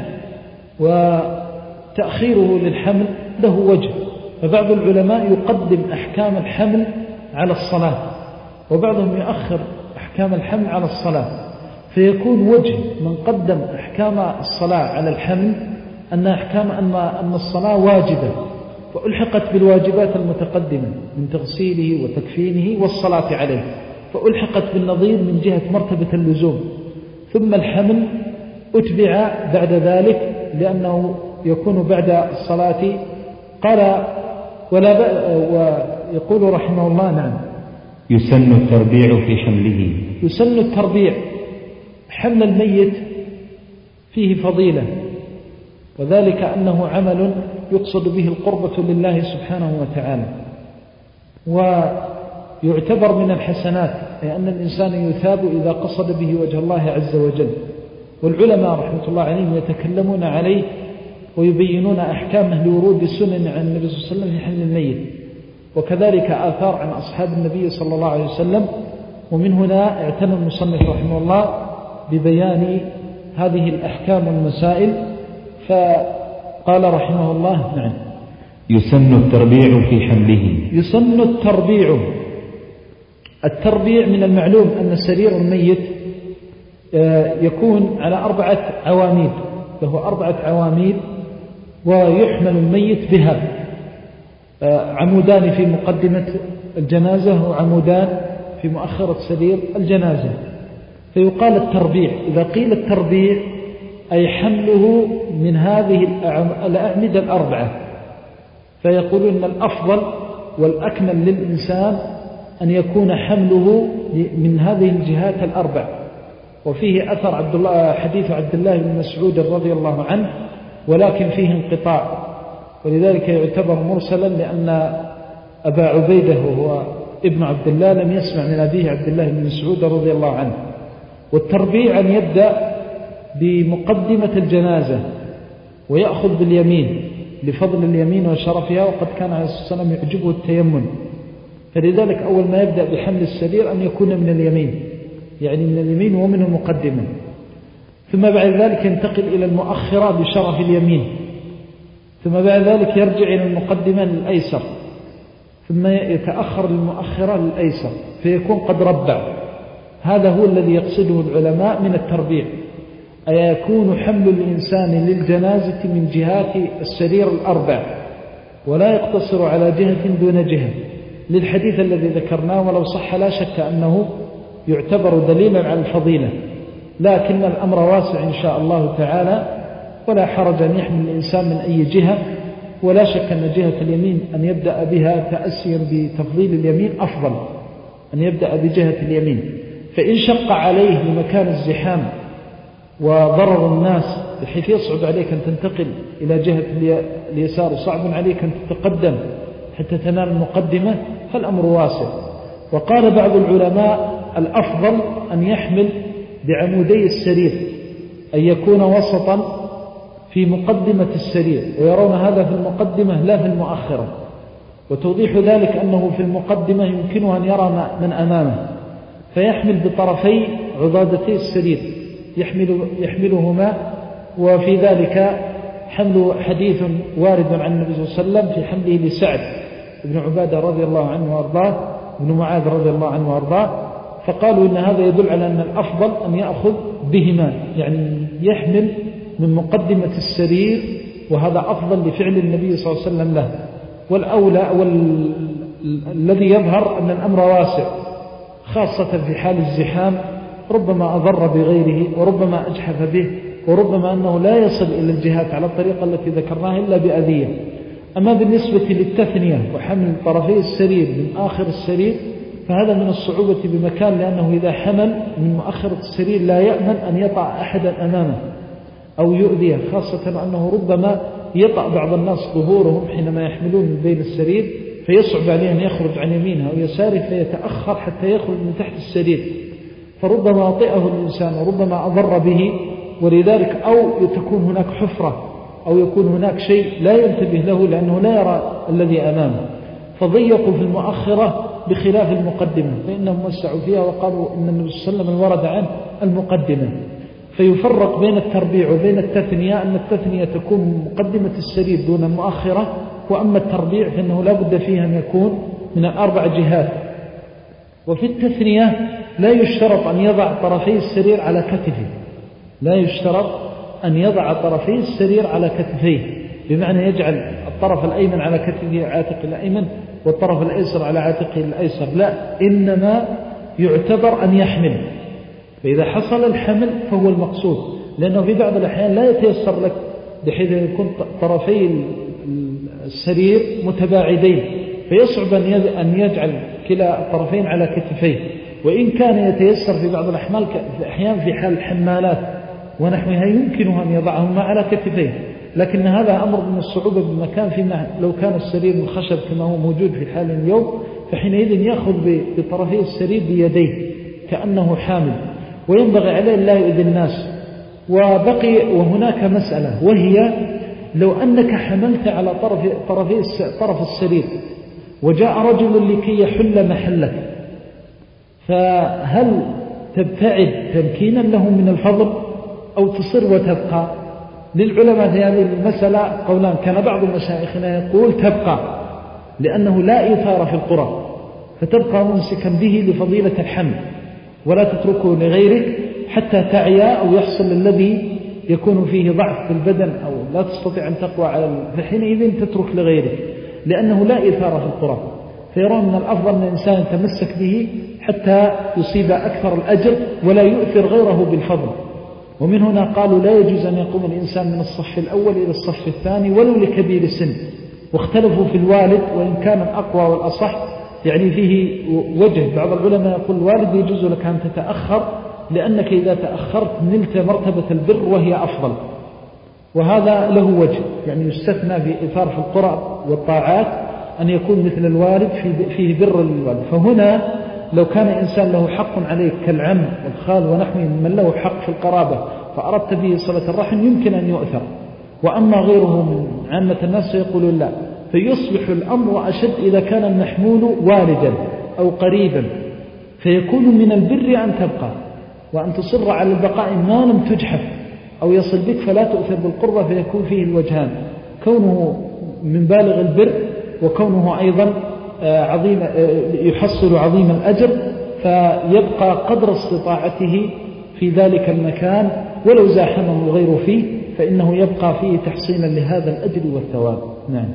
وتأخيره للحمل له وجه. فبعض العلماء يقدم أحكام الحمل على الصلاة، وبعضهم يؤخر أحكام الحمل على الصلاة، فيكون وجه من قدم أحكام الصلاة على الحمل أن أحكام أن أن الصلاة واجبة، فألحقت بالواجبات المتقدمة من تغسيله وتكفينه والصلاة عليه، فألحقت بالنظير من جهة مرتبة اللزوم. ثم الحمل أتبع بعد ذلك لأنه يكون بعد الصلاة. قال ولا ويقول رحمه الله: نعم، يسن التربيع في حمله. يسن التربيع، حمل الميت فيه فضيلة، وذلك أنه عمل يقصد به القربة لله سبحانه وتعالى، ويعتبر من الحسنات، أي أن الإنسان يثاب إذا قصد به وجه الله عز وجل. والعلماء رحمة الله عليهم يتكلمون عليه ويبينون أحكامه لورود السنن عن النبي صلى الله عليه وسلم في حمل الميت، وكذلك آثار عن أصحاب النبي صلى الله عليه وسلم. ومن هنا اعتنى المصنف رحمه الله ببيان هذه الأحكام والمسائل، فقال رحمه الله: نعم، يسن التربيع في حمله. يسن التربيع. التربيع من المعلوم أن سرير الميت يكون على أربعة عواميد، له أربعة عواميد، ويحمل الميت بها عمودان في مقدمة الجنازة وعمودان في مؤخرة سرير الجنازة، فيقال التربيع. إذا قيل التربيع أي حمله من هذه الأعمدة الأربعة، فيقولون أن الأفضل والأكمل للإنسان أن يكون حمله من هذه الجهات الأربع. وفيه أثر عبد الله حديث عبد الله بن مسعود رضي الله عنه، ولكن فيه انقطاع، ولذلك يعتبر مرسلا، لأن أبا عبيدة وهو ابن عبد الله لم يسمع من أبيه عبد الله بن مسعود رضي الله عنه. والتربيع أن يبدأ بمقدمة الجنازة ويأخذ باليمين لفضل اليمين وشرفها، وقد كان عليه الصلاة والسلام يعجبه التيمم، فلذلك أول ما يبدأ بحمل السرير أن يكون من اليمين، يعني من اليمين ومن المقدمة، ثم بعد ذلك ينتقل إلى المؤخرة بشرف اليمين، ثم بعد ذلك يرجع إلى المقدمة للأيسر، ثم يتأخر للمؤخرة للأيسر، فيكون قد ربع. هذا هو الذي يقصده العلماء من التربيع، أي يكون حمل الإنسان للجنازة من جهات السرير الأربع، ولا يقتصر على جهة دون جهة، للحديث الذي ذكرناه، ولو صح لا شك أنه يعتبر دليلا على الفضيلة، لكن الأمر واسع إن شاء الله تعالى، ولا حرج أن يحمل الإنسان من أي جهة، ولا شك أن جهة اليمين أن يبدأ بها تأسيا بتفضيل اليمين أفضل، أن يبدأ بجهة اليمين. فإن شق عليه لمكان الزحام وضرر الناس بحيث يصعب عليك أن تنتقل إلى جهة اليسار، صعب عليك أن تتقدم حتى تنال المقدمة، فالأمر واسع. وقال بعض العلماء الأفضل أن يحمل بعمودي السرير، أن يكون وسطا في مقدمة السرير، ويرون هذا في المقدمة لا في المؤخرة. وتوضيح ذلك أنه في المقدمة يمكنه أن يرى من أمامه، فيحمل بطرفي عضادتي السرير، يحمل يحملهما. وفي ذلك حمل حديث وارد عن النبي صلى الله عليه وسلم في حمله لسعد بن عبادة رضي الله عنه وارضاه، ابن معاذ رضي الله عنه وارضاه، فقالوا إن هذا يدل على أن الأفضل أن يأخذ بهما، يعني يحمل من مقدمة السرير، وهذا أفضل لفعل النبي صلى الله عليه وسلم له. والأولى والذي يظهر أن الأمر واسع، خاصة في حال الزحام، ربما أضر بغيره وربما أجحف به، وربما أنه لا يصل إلى الجهات على الطريقة التي ذكرناها إلا بأذية. أما بالنسبة للتثنية وحمل طرفي السرير من آخر السرير، فهذا من الصعوبة بمكان، لأنه إذا حمل من مؤخرة السرير لا يأمن أن يطع أحدا أمامه أو يؤذيه، خاصة أنه ربما يطع بعض الناس ظهورهم حينما يحملون من بين السرير، فيصعب عليه أن يخرج عن يمينه أو يساره، فيتأخر حتى يخرج من تحت السرير، فربما أطئه الإنسان وربما أضر به. ولذلك أو تكون هناك حفرة أو يكون هناك شيء لا ينتبه له لأنه لا يرى الذي أمامه، فضيقوا في المؤخرة بخلاف المقدمة، فإنهم وسعوا فيها وقالوا إن النبي صلى الله عليه وسلم ورد عنه المقدمة. فيفرق بين التربيع وبين التثنية، أن التثنية تكون من مقدمة السرير دون المؤخرة، وأما التربيع فإنه لا بد فيها أن يكون من الأربع جهات. وفي التثنية لا يشترط أن يضع طرفي السرير على كتفه، لا يشترط أن يضع طرفي السرير على كتفيه، بمعنى يجعل الطرف الأيمن على كتفه عاتق الأيمن والطرف الأيسر على عاتقه الأيسر، لا، إنما يعتبر أن يحمل. فإذا حصل الحمل فهو المقصود، لأنه في بعض الأحيان لا يتيسر لك بحيث يكون طرفي السرير متباعدين، فيصعب أن يجعل كلا الطرفين على كتفيه. وإن كان يتيسر في بعض الأحيان في حال الحمالات ونحوها يمكنها أن يضعهما على كتفيه، لكن هذا أمر من الصعوبة بمكان، فيما لو كان السرير من خشب كما هو موجود في حال اليوم، فحينئذ يأخذ بطرفي السرير بيديه كأنه حامل، وينبغي عليه لا يؤذي الناس. وبقي وهناك مسألة، وهي لو أنك حملت على طرف طرفي طرف السرير وجاء رجل لكي يحل محلك، فهل تبتعد تمكينا له من الفضل أو تصر وتبقى؟ للعلماء في هذه المسألة قولان. كان بعض مشايخنا يقول تبقى، لأنه لا إثارة في القرى، فتبقى ممسكا به لفضيلة الحمل، ولا تتركه لغيرك حتى تعيا أو يحصل الذي يكون فيه ضعف في البدن أو لا تستطيع أن تقوى على، فحينئذ تترك لغيرك، لأنه لا إثارة في القرى. فيرون من الأفضل أن الإنسان يتمسك به حتى يصيب أكثر الأجر ولا يؤثر غيره بالفضل. ومن هنا قالوا لا يجوز أن يقوم الإنسان من الصف الأول إلى الصف الثاني ولو لكبير السن. واختلفوا في الوالد، وإن كان الأقوى والأصح يعني فيه وجه. بعض العلماء يقول الوالد يجوز لك أن تتأخر، لأنك إذا تأخرت نلت مرتبة البر وهي أفضل، وهذا له وجه، يعني يستثنى في إثار في القرى والطاعات، أن يكون مثل الوالد فيه بر للوالد. فهنا لو كان إنسان له حق عليك كالعم والخال ونحوه من له حق في القرابة فأردت به صلة الرحم يمكن أن يؤثر، وأما غيره من عامة الناس يقولون لا، فيصبح الأمر أشد إذا كان المحمول والدا أو قريبا، فيكون من البر أن تبقى وأن تصر على البقاء ما لم تجحف أو يصل بك فلا تؤثر بالقربة، فيكون فيه الوجهان، كونه من بالغ البر وكونه أيضا عظيم يحصل عظيم الأجر، فيبقى قدر استطاعته في ذلك المكان ولو زاحمه غيره فيه فإنه يبقى فيه تحصيلا لهذا الأجر والثواب. نعم.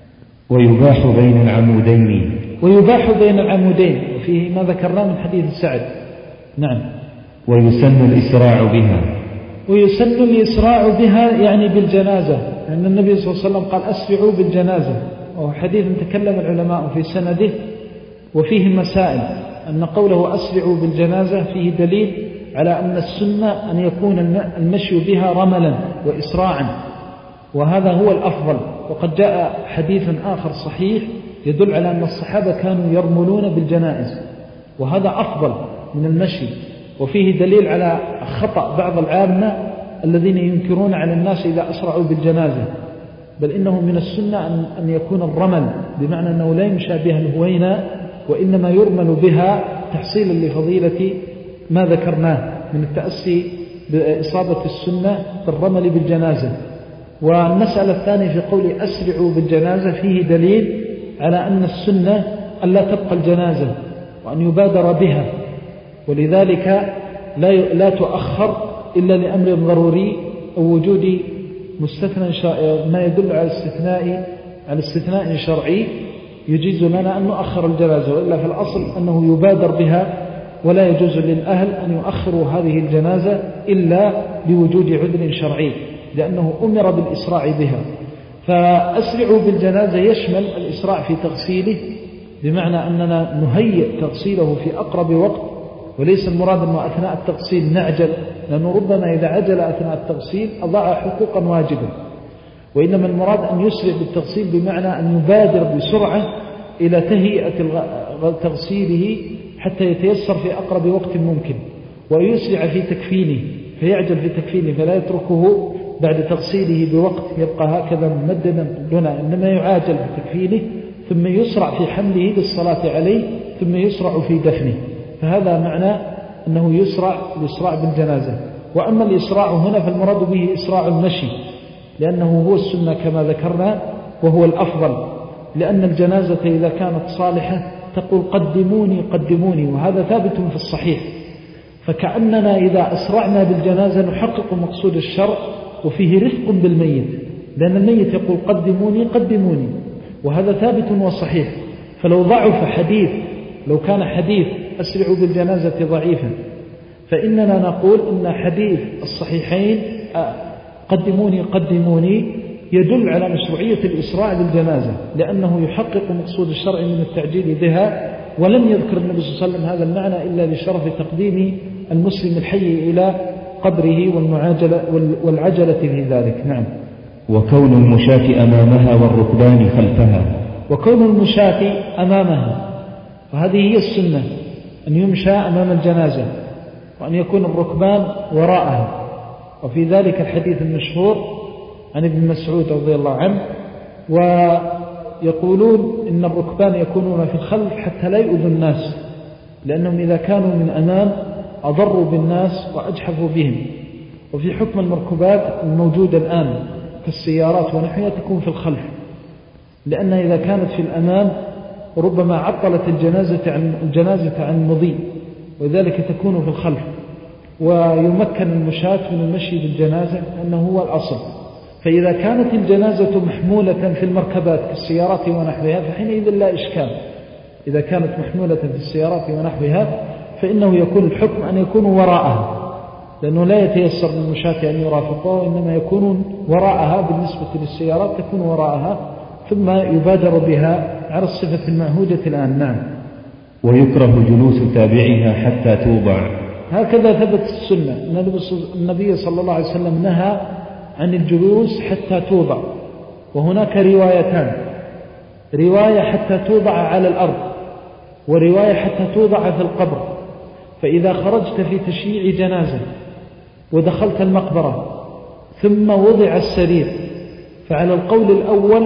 ويباح بين العمودين ويباح بين العمودين وفيه ما ذكرناه من حديث سعد. نعم. ويسن الإسراع بها ويسن الإسراع بها يعني بالجنازة، لأن النبي صلى الله عليه وسلم قال أسرعوا بالجنازة، وهو حديث تكلم العلماء في سنده وفيه مسائل، أن قوله أسرعوا بالجنازة فيه دليل على أن السنة أن يكون المشي بها رملا وإسراعا، وهذا هو الأفضل. وقد جاء حديث آخر صحيح يدل على أن الصحابة كانوا يرملون بالجنائز، وهذا أفضل من المشي. وفيه دليل على خطأ بعض العامة الذين ينكرون على الناس إذا أسرعوا بالجنازة، بل إنه من السنة أن يكون الرمل، بمعنى أنه لا يمشى بها الهوينة وإنما يرمل بها تحصيلا لفضيلة ما ذكرناه من التأسي بإصابة السنة بالرمل بالجنازة. والمسألة الثانية في قول أسرعوا بالجنازة فيه دليل على أن السنة ألا تبقى الجنازة وأن يبادر بها، ولذلك لا لا تؤخر إلا لأمر ضروري أو وجود مستثنى ما يدل على استثناء على استثناء شرعي يجيز لنا أن نؤخر الجنازة، وإلا في الأصل أنه يبادر بها، ولا يجوز للأهل أن يؤخروا هذه الجنازة إلا بوجود عذر شرعي، لأنه أمر بالإسراع بها. فأسرعوا بالجنازة يشمل الإسراع في تغسيله، بمعنى أننا نهيئ تغسيله في أقرب وقت، وليس المراد أنه أثناء التغسيل نعجل، لأنه ربما إذا عجل أثناء التغسيل أضاع حقوقا واجبا، وإنما المراد أن يسرع بالتغسيل بمعنى أن يبادر بسرعة إلى تهيئة تغسيله حتى يتيسر في أقرب وقت ممكن، ويسرع في تكفينه فيعجل في تكفينه، فلا يتركه بعد تغسيله بوقت يبقى هكذا ممددا دونه، إنما يعاجل في تكفينه ثم يسرع في حمله للصلاة عليه ثم يسرع في دفنه. فهذا معنى أنه يسرع الإسراع بالجنازة. وأما الإسراع هنا فالمراد به إسراع المشي، لأنه هو السنة كما ذكرنا وهو الأفضل، لأن الجنازة إذا كانت صالحة تقول قدموني قدموني، وهذا ثابت في الصحيح. فكأننا إذا أسرعنا بالجنازة نحقق مقصود الشرع وفيه رفق بالميت، لأن الميت يقول قدموني قدموني، وهذا ثابت وصحيح. فلو ضعف حديث، لو كان حديث أسرعوا بالجنازة ضعيفا، فإننا نقول إن حديث الصحيحين قدموني قدموني يدل على مشروعية الإسراع بالجنازة، لأنه يحقق مقصود الشرع من التعجيل بها، ولم يذكر النبي صلى الله عليه وسلم هذا المعنى إلا لشرف تقديم المسلم الحي إلى قبره والمعاجلة والعجلة في ذلك. نعم. وكون المشاة أمامها والركبان خلفها. وكون المشاة أمامها، وهذه هي السنة، أن يمشى أمام الجنازة وأن يكون الركبان وراءها. وفي ذلك الحديث المشهور عن ابن مسعود رضي الله عنه، ويقولون إن الركبان يكونون في الخلف حتى لا يؤذوا الناس، لأنهم إذا كانوا من أمام أضروا بالناس وأجحفوا بهم. وفي حكم المركبات الموجودة الآن كالسيارات ونحوها تكون في الخلف، لأن إذا كانت في الأمام ربما عطلت الجنازة عن الجنازة عن المضي، وذلك تكون في الخلف. ويمكن المشاة من المشي بالجنازة أنه هو الأصل. فإذا كانت الجنازة محمولة في المركبات كالسيارات ونحوها فحينئذ لا إشكال. إذا كانت محمولة في السيارات ونحوها فإنه يكون الحكم أن يكونوا وراءها، لأنه لا يتيسر للمشاة أن يرافقوه، إنما يكونون وراءها. بالنسبة للسيارات تكون وراءها ثم يبادر بها على الصفة المعهودة الآن. نعم. ويكره جلوس تابعها حتى توضع. هكذا ثبت السنة أن النبي صلى الله عليه وسلم نهى عن الجلوس حتى توضع. وهناك روايتان، رواية حتى توضع على الأرض، ورواية حتى توضع في القبر. فإذا خرجت في تشييع جنازة ودخلت المقبرة ثم وضع السرير، فعلى القول الأول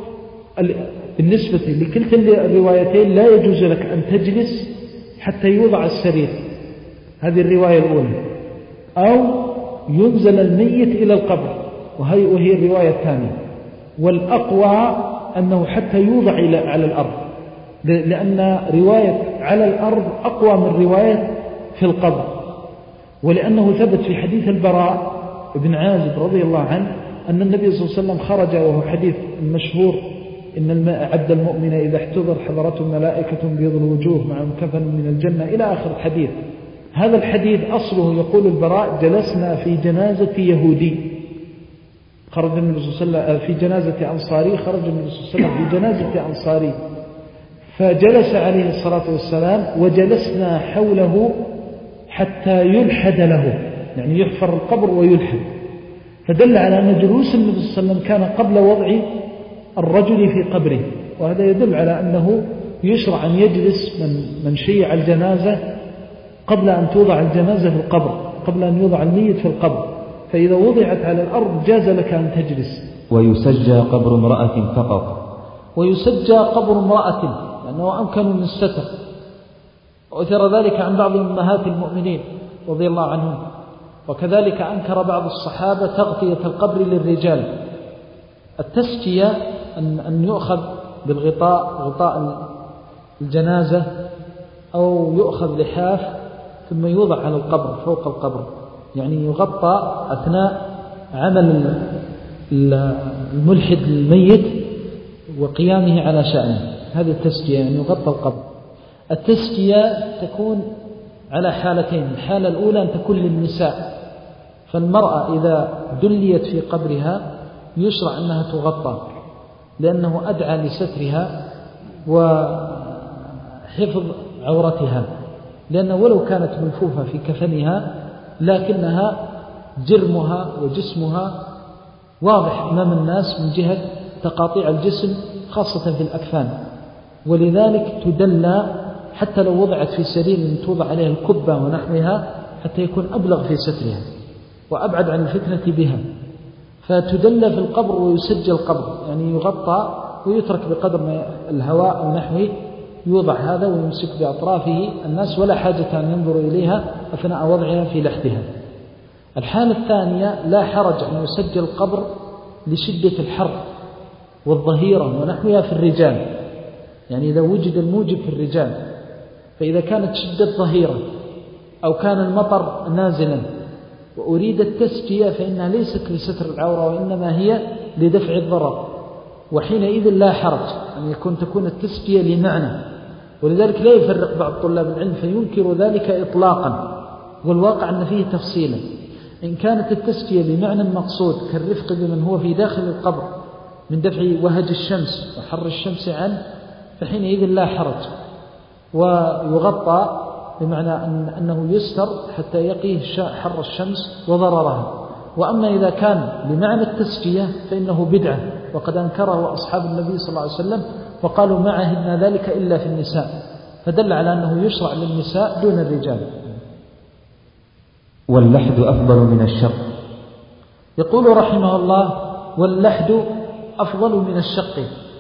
بالنسبة لكلتا الروايتين لا يجوز لك أن تجلس حتى يوضع السرير، هذه الرواية الأولى، أو ينزل الميت إلى القبر، وهي, وهي الرواية الثانية. والأقوى أنه حتى يوضع على الأرض، لأن رواية على الأرض أقوى من رواية في القبر، ولأنه ثبت في حديث البراء بن عازب رضي الله عنه أن النبي صلى الله عليه وسلم خرج، وهو حديث مشهور: إن عبد المؤمن إذا احتضر حضرته ملائكة بيض الوجوه مع كفن من الجنة، إلى آخر الحديث. هذا الحديث أصله يقول البراء: جلسنا في جنازة يهودي خرج النبي صلى الله عليه وسلم في جنازة أنصاري، خرج النبي صلى الله عليه وسلم في جنازة أنصاري، فجلس عليه الصلاة والسلام وجلسنا حوله حتى يلحد له، يعني يحفر القبر ويلحد. فدل على أن جلوس النبي صلى الله عليه وسلم كان قبل وضع الرجل في قبره، وهذا يدل على أنه يشرع أن يجلس من, من شيع الجنازة قبل أن توضع الجنازة في القبر، قبل أن يوضع الميت في القبر. فإذا وضعت على الأرض جاز لك أن تجلس. ويسجى قبر امرأة فقط. ويسجى قبر امرأة لأنه أمكن من الستر، وأثر ذلك عن بعض أمهات المؤمنين رضي الله عنهم. وكذلك أنكر بعض الصحابة تغطية القبر للرجال. التسجية أن, أن يؤخذ بالغطاء، غطاء الجنازة، أو يؤخذ لحاف ثم يوضع على القبر فوق القبر، يعني يغطى أثناء عمل الملحد الميت وقيامه على شأنه. هذه التسجية، يعني يغطى القبر. التسجية تكون على حالتين: الحالة الأولى أن تكون للنساء، فالمرأة إذا دليت في قبرها يشرع أنها تغطى، لأنه أدعى لسترها وحفظ عورتها، لأنه ولو كانت ملفوفة في كفنها لكنها جرمها وجسمها واضح أمام الناس من جهة تقاطيع الجسم خاصة في الأكفان، ولذلك تدلى حتى لو وضعت في سرير توضع عليها الكبة ونحوها حتى يكون أبلغ في سترها وأبعد عن الفتنة بها. فتدلى في القبر ويسجل القبر، يعني يغطى ويترك بقدر ما الهواء أو نحوه، يوضع هذا ويمسك بأطرافه الناس ولا حاجة أن ينظر إليها أثناء وضعها في لحدها. الحالة الثانية لا حرج أن يسجل القبر لشدة الحر والظهيرة ونحوها في الرجال، يعني إذا وجد الموجب في الرجال، فإذا كانت شدة ظهيرة أو كان المطر نازلا وأريد التسجية فإنها ليست لستر العورة وإنما هي لدفع الضرر، وحينئذ لا حرج أن يكون تكون التسجية لمعنى. ولذلك لا يفرق بعض طلاب العلم فينكر ذلك إطلاقا، والواقع أن فيه تفصيلا. إن كانت التسجية بمعنى المقصود كالرفق بمن هو في داخل القبر من دفع وهج الشمس وحر الشمس عنه فحينئذ لا حرج، ويغطى بمعنى أن أنه يستر حتى يقيه حر الشمس وضررها. وأما إذا كان بمعنى التسجية فإنه بدعة، وقد أنكره أصحاب النبي صلى الله عليه وسلم وقالوا ما عهدنا ذلك إلا في النساء، فدل على أنه يشرع للنساء دون الرجال. واللحد أفضل من الشق. يقول رحمه الله: واللحد أفضل من الشق.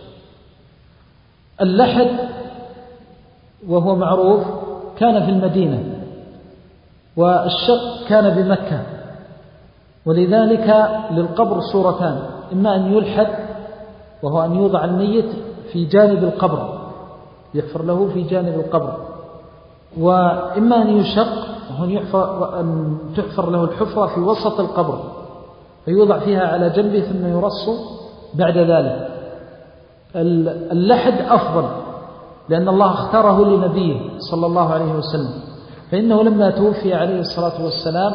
اللحد وهو معروف كان في المدينة، والشق كان بمكة، ولذلك للقبر صورتان: إما أن يلحد وهو أن يوضع الميت في جانب القبر يحفر له في جانب القبر، وإما أن يشق وهو أن تحفر له الحفرة في وسط القبر فيوضع فيها على جنبه ثم يرص بعد ذلك. اللحد أفضل لأن الله اختاره لنبيه صلى الله عليه وسلم، فإنه لما توفي عليه الصلاة والسلام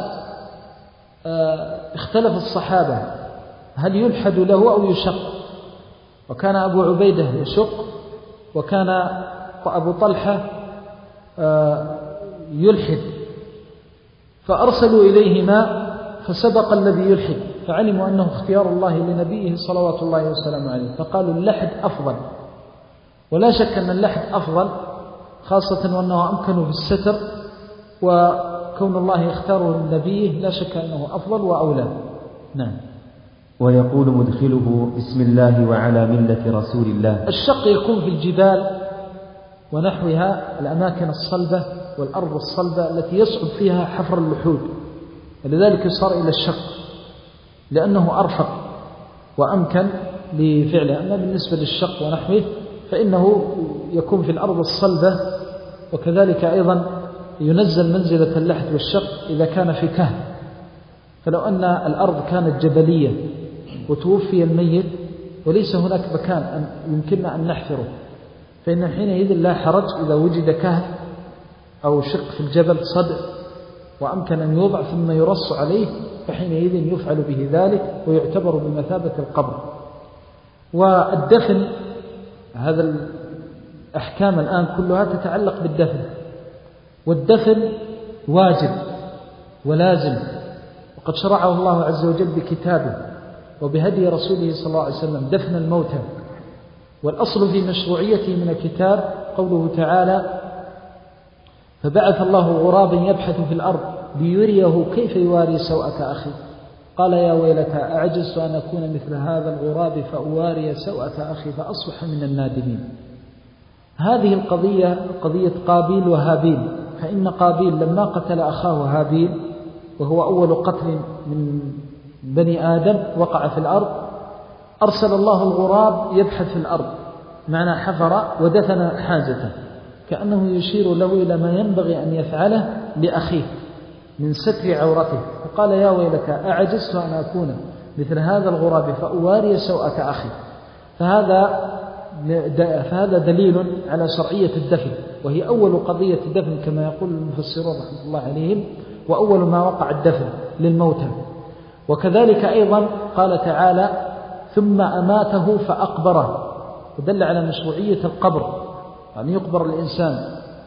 اختلف الصحابة هل يلحد له أو يشق، وكان أبو عبيدة يشق وكان أبو طلحة يلحد، فأرسلوا إليهما فسبق الذي يلحد، فعلموا أنه اختيار الله لنبيه صلوات الله وسلامه عليه، فقالوا اللحد أفضل. ولا شك أن اللحد أفضل، خاصة وأنه أمكن في الستر، وكون الله يختاره لنبيه لا شك أنه أفضل وأولى. نعم. ويقول مدخله بسم الله وعلى ملة رسول الله. الشق يكون في الجبال ونحوها، الأماكن الصلبة والأرض الصلبة التي يصعب فيها حفر اللحود، ولذلك يصار إلى الشق لأنه أرفق وأمكن لفعله. أما بالنسبة للشق ونحوه فإنه يكون في الأرض الصلبة، وكذلك أيضا ينزل منزلة اللحد والشق إذا كان في كهف. فلو أن الأرض كانت جبلية وتوفي الميت وليس هناك مكان أن يمكننا أن نحفره، فإن حينئذ لا حرج إذا وجد كهف أو شق في الجبل صدع وأمكن أن يوضع ثم يرص عليه، فحينئذ يفعل به ذلك ويعتبر بمثابة القبر. والدفن، هذا الأحكام الآن كلها تتعلق بالدفن، والدفن واجب ولازم، وقد شرعه الله عز وجل بكتابه وبهدي رسوله صلى الله عليه وسلم دفن الموتى. والأصل في مشروعيته من الكتاب قوله تعالى: فبعث الله غرابا يبحث في الأرض ليريه كيف يواري سوءة أخي قال يا ويلتى أعجزت أن أكون مثل هذا الغراب فأواري سوءة أخي فأصبح من النادمين. هذه القضية قضية قابيل وهابيل، فإن قابيل لما قتل أخاه هابيل وهو أول قتل من بني آدم وقع في الأرض، أرسل الله الغراب يبحث في الأرض، معنى حفر ودفن حاجته، كأنه يشير له إلى ما ينبغي أن يفعله لأخيه من ستر عورته، فقال يا ويلك أعجزت أن أكون مثل هذا الغراب فأواري سوءة أخي. فهذا فهذا دليل على شرعية الدفن، وهي أول قضية الدفن كما يقول المفسرون رحمه الله عليهم، وأول ما وقع الدفن للموتى. وكذلك أيضا قال تعالى ثم أماته فأقبره، ودل على مشروعية القبر أن يقبر الإنسان.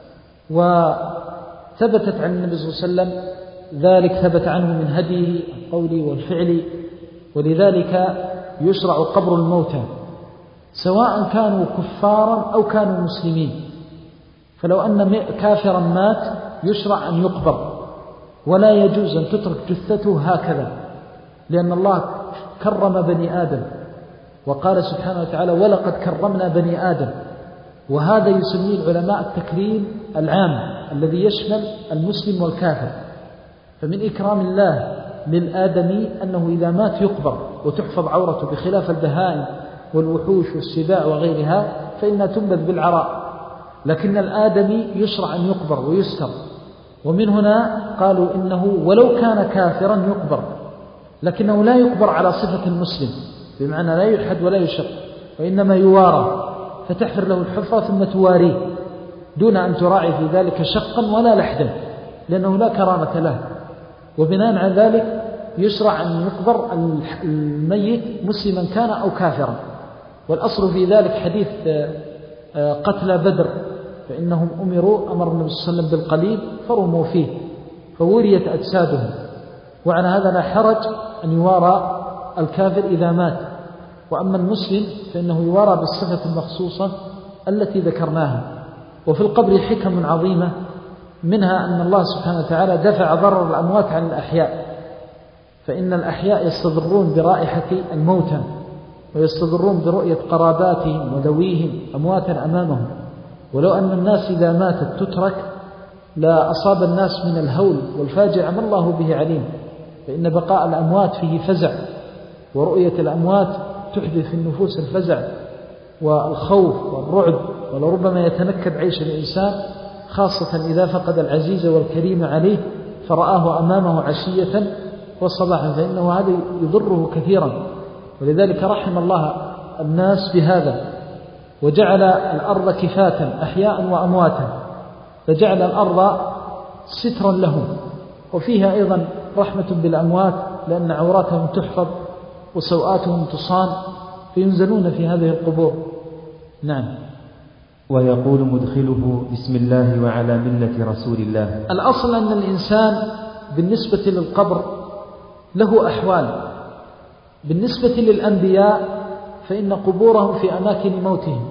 وثبتت عن النبي صلى الله عليه وسلم ذلك، ثبت عنه من هديه القولي والفعلي، ولذلك يشرع قبر الموتى سواء كانوا كفارا أو كانوا مسلمين. فلو أن كافرا مات يشرع أن يقبر، ولا يجوز أن تترك جثته هكذا، لأن الله كرم بني آدم، وقال سبحانه وتعالى ولقد كرمنا بني آدم، وهذا يسميه العلماء التكريم العام الذي يشمل المسلم والكافر. فمن إكرام الله للآدمي أنه إذا مات يقبر وتحفظ عورته، بخلاف البهائم والوحوش والسباع وغيرها فإنها تنبذ بالعراء، لكن الآدمي يشرع أن يقبر ويستر. ومن هنا قالوا إنه ولو كان كافرا يقبر، لكنه لا يقبر على صفة المسلم، بمعنى لا يلحد ولا يشق، وإنما يوارى، فتحفر له الحفرة ثم تواريه دون أن تراعي في ذلك شقا ولا لحدا، لأنه لا كرامة له. وبناء على ذلك يشرع أن يقبر الميت مسلما كان أو كافرا. والأصل في ذلك حديث قتلى بدر، فإنهم أمروا أمر النبي صلى الله عليه وسلم بالقليل فرموا فيه فوريت أجسادهم، وعلى هذا لا حرج أن يوارى الكافر إذا مات. وأما المسلم فإنه يوارى بالصفة المخصوصة التي ذكرناها. وفي القبر حكم عظيمة، منها أن الله سبحانه وتعالى دفع ضرر الأموات عن الأحياء، فإن الأحياء يستضرون برائحة الموتى، ويستضرون برؤية قراباتهم وذويهم أمواتا أمامهم. ولو أن الناس إذا ماتت تترك لا أصاب الناس من الهول والفاجعة ما الله به عليم، فإن بقاء الأموات فيه فزع، ورؤية الأموات تحدث في النفوس الفزع والخوف والرعب، ولربما يتنكد عيش الإنسان، خاصة إذا فقد العزيز والكريم عليه فرآه أمامه عشية وصباحا، فإنه هذا يضره كثيرا. ولذلك رحم الله الناس بهذا، وجعل الأرض كفاة أحياء وأمواتا، فجعل الأرض سترا لهم، وفيها أيضا رحمة بالأموات، لأن عوراتهم تحفظ وسوآتهم تصان، فينزلون في هذه القبور. نعم. ويقول مدخله بسم الله وعلى ملة رسول الله. الأصل أن الإنسان بالنسبة للقبر له أحوال. بالنسبة للأنبياء فإن قبورهم في أماكن موتهم،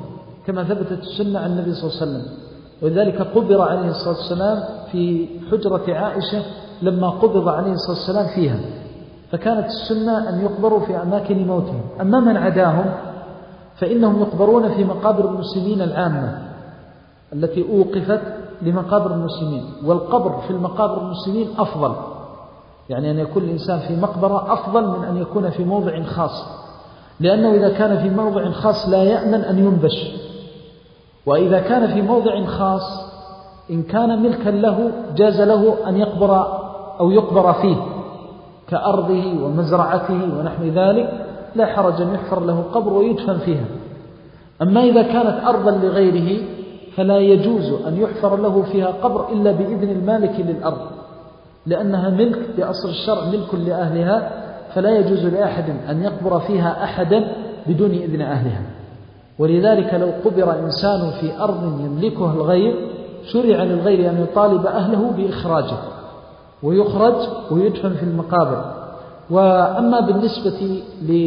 كما ثبتت السنة عن النبي صلى الله عليه وسلم. ولذلك قبر عليه الصلاة والسلام في حجرة عائشة لما قبض عليه الصلاة والسلام فيها، فكانت السنة أن يقبروا في أماكن موتهم. أما من عداهم فإنهم يقبرون في مقابر المسلمين العامة التي أوقفت لمقابر المسلمين، والقبر في المقابر المسلمين أفضل، يعني أن يكون الإنسان في مقبرة أفضل من أن يكون في موضع خاص، لأنه إذا كان في موضع خاص لا يأمن أن ينبش، وإذا كان في موضع خاص إن كان ملكا له جاز له أن يقبر أو يقبر فيه كأرضه ومزرعته ونحو ذلك، لا حرج أن يحفر له قبر ويدفن فيها. أما إذا كانت أرضا لغيره فلا يجوز أن يحفر له فيها قبر إلا بإذن المالك للأرض، لأنها ملك بأصل الشرع، ملك لأهلها، فلا يجوز لأحد أن يقبر فيها أحدا بدون إذن أهلها. ولذلك لو قبر إنسان في أرض يملكها الغير شرع للغير أن يطالب أهله بإخراجه ويخرج ويدفن في المقابر. وأما بالنسبة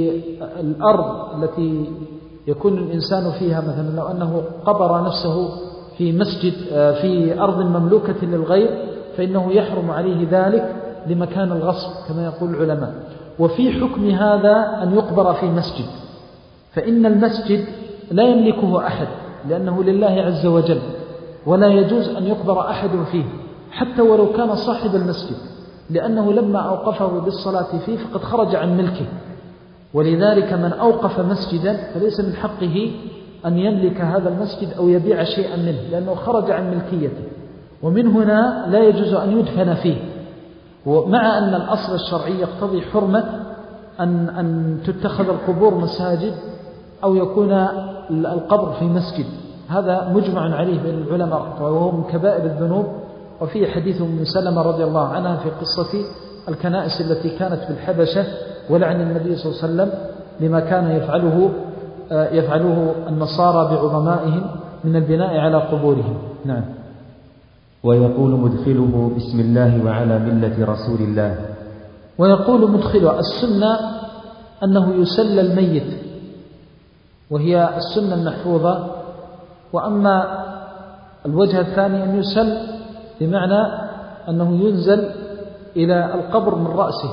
للأرض التي يكون الإنسان فيها، مثلا لو أنه قبر نفسه في مسجد في أرض مملوكة للغير فإنه يحرم عليه ذلك لمكان الغصب كما يقول العلماء. وفي حكم هذا أن يقبر في مسجد، فإن المسجد لا يملكه أحد لأنه لله عز وجل، ولا يجوز أن يقبر أحد فيه حتى ولو كان صاحب المسجد، لأنه لما أوقفه بالصلاة فيه فقد خرج عن ملكه. ولذلك من أوقف مسجدا فليس من حقه أن يملك هذا المسجد أو يبيع شيئا منه، لأنه خرج عن ملكيته، ومن هنا لا يجوز أن يدفن فيه. ومع أن الأصل الشرعي يقتضي حرمة أن, أن تتخذ القبور مساجد أو يكون القبر في مسجد، هذا مجمع عليه بين العلماء وهو من كبائر الذنوب. وفي حديث أم سلمة رضي الله عنها في قصة الكنائس التي كانت بالحبشة ولعن النبي صلى الله عليه وسلم لما كان يفعله يفعله النصارى بعظمائهم من البناء على قبورهم. نعم. ويقول مدخله بسم الله وعلى ملة رسول الله. ويقول مدخله، السنة أنه يسلى الميت وهي السنة المحفوظة. وأما الوجه الثاني أن يسل بمعنى أنه ينزل إلى القبر من رأسه.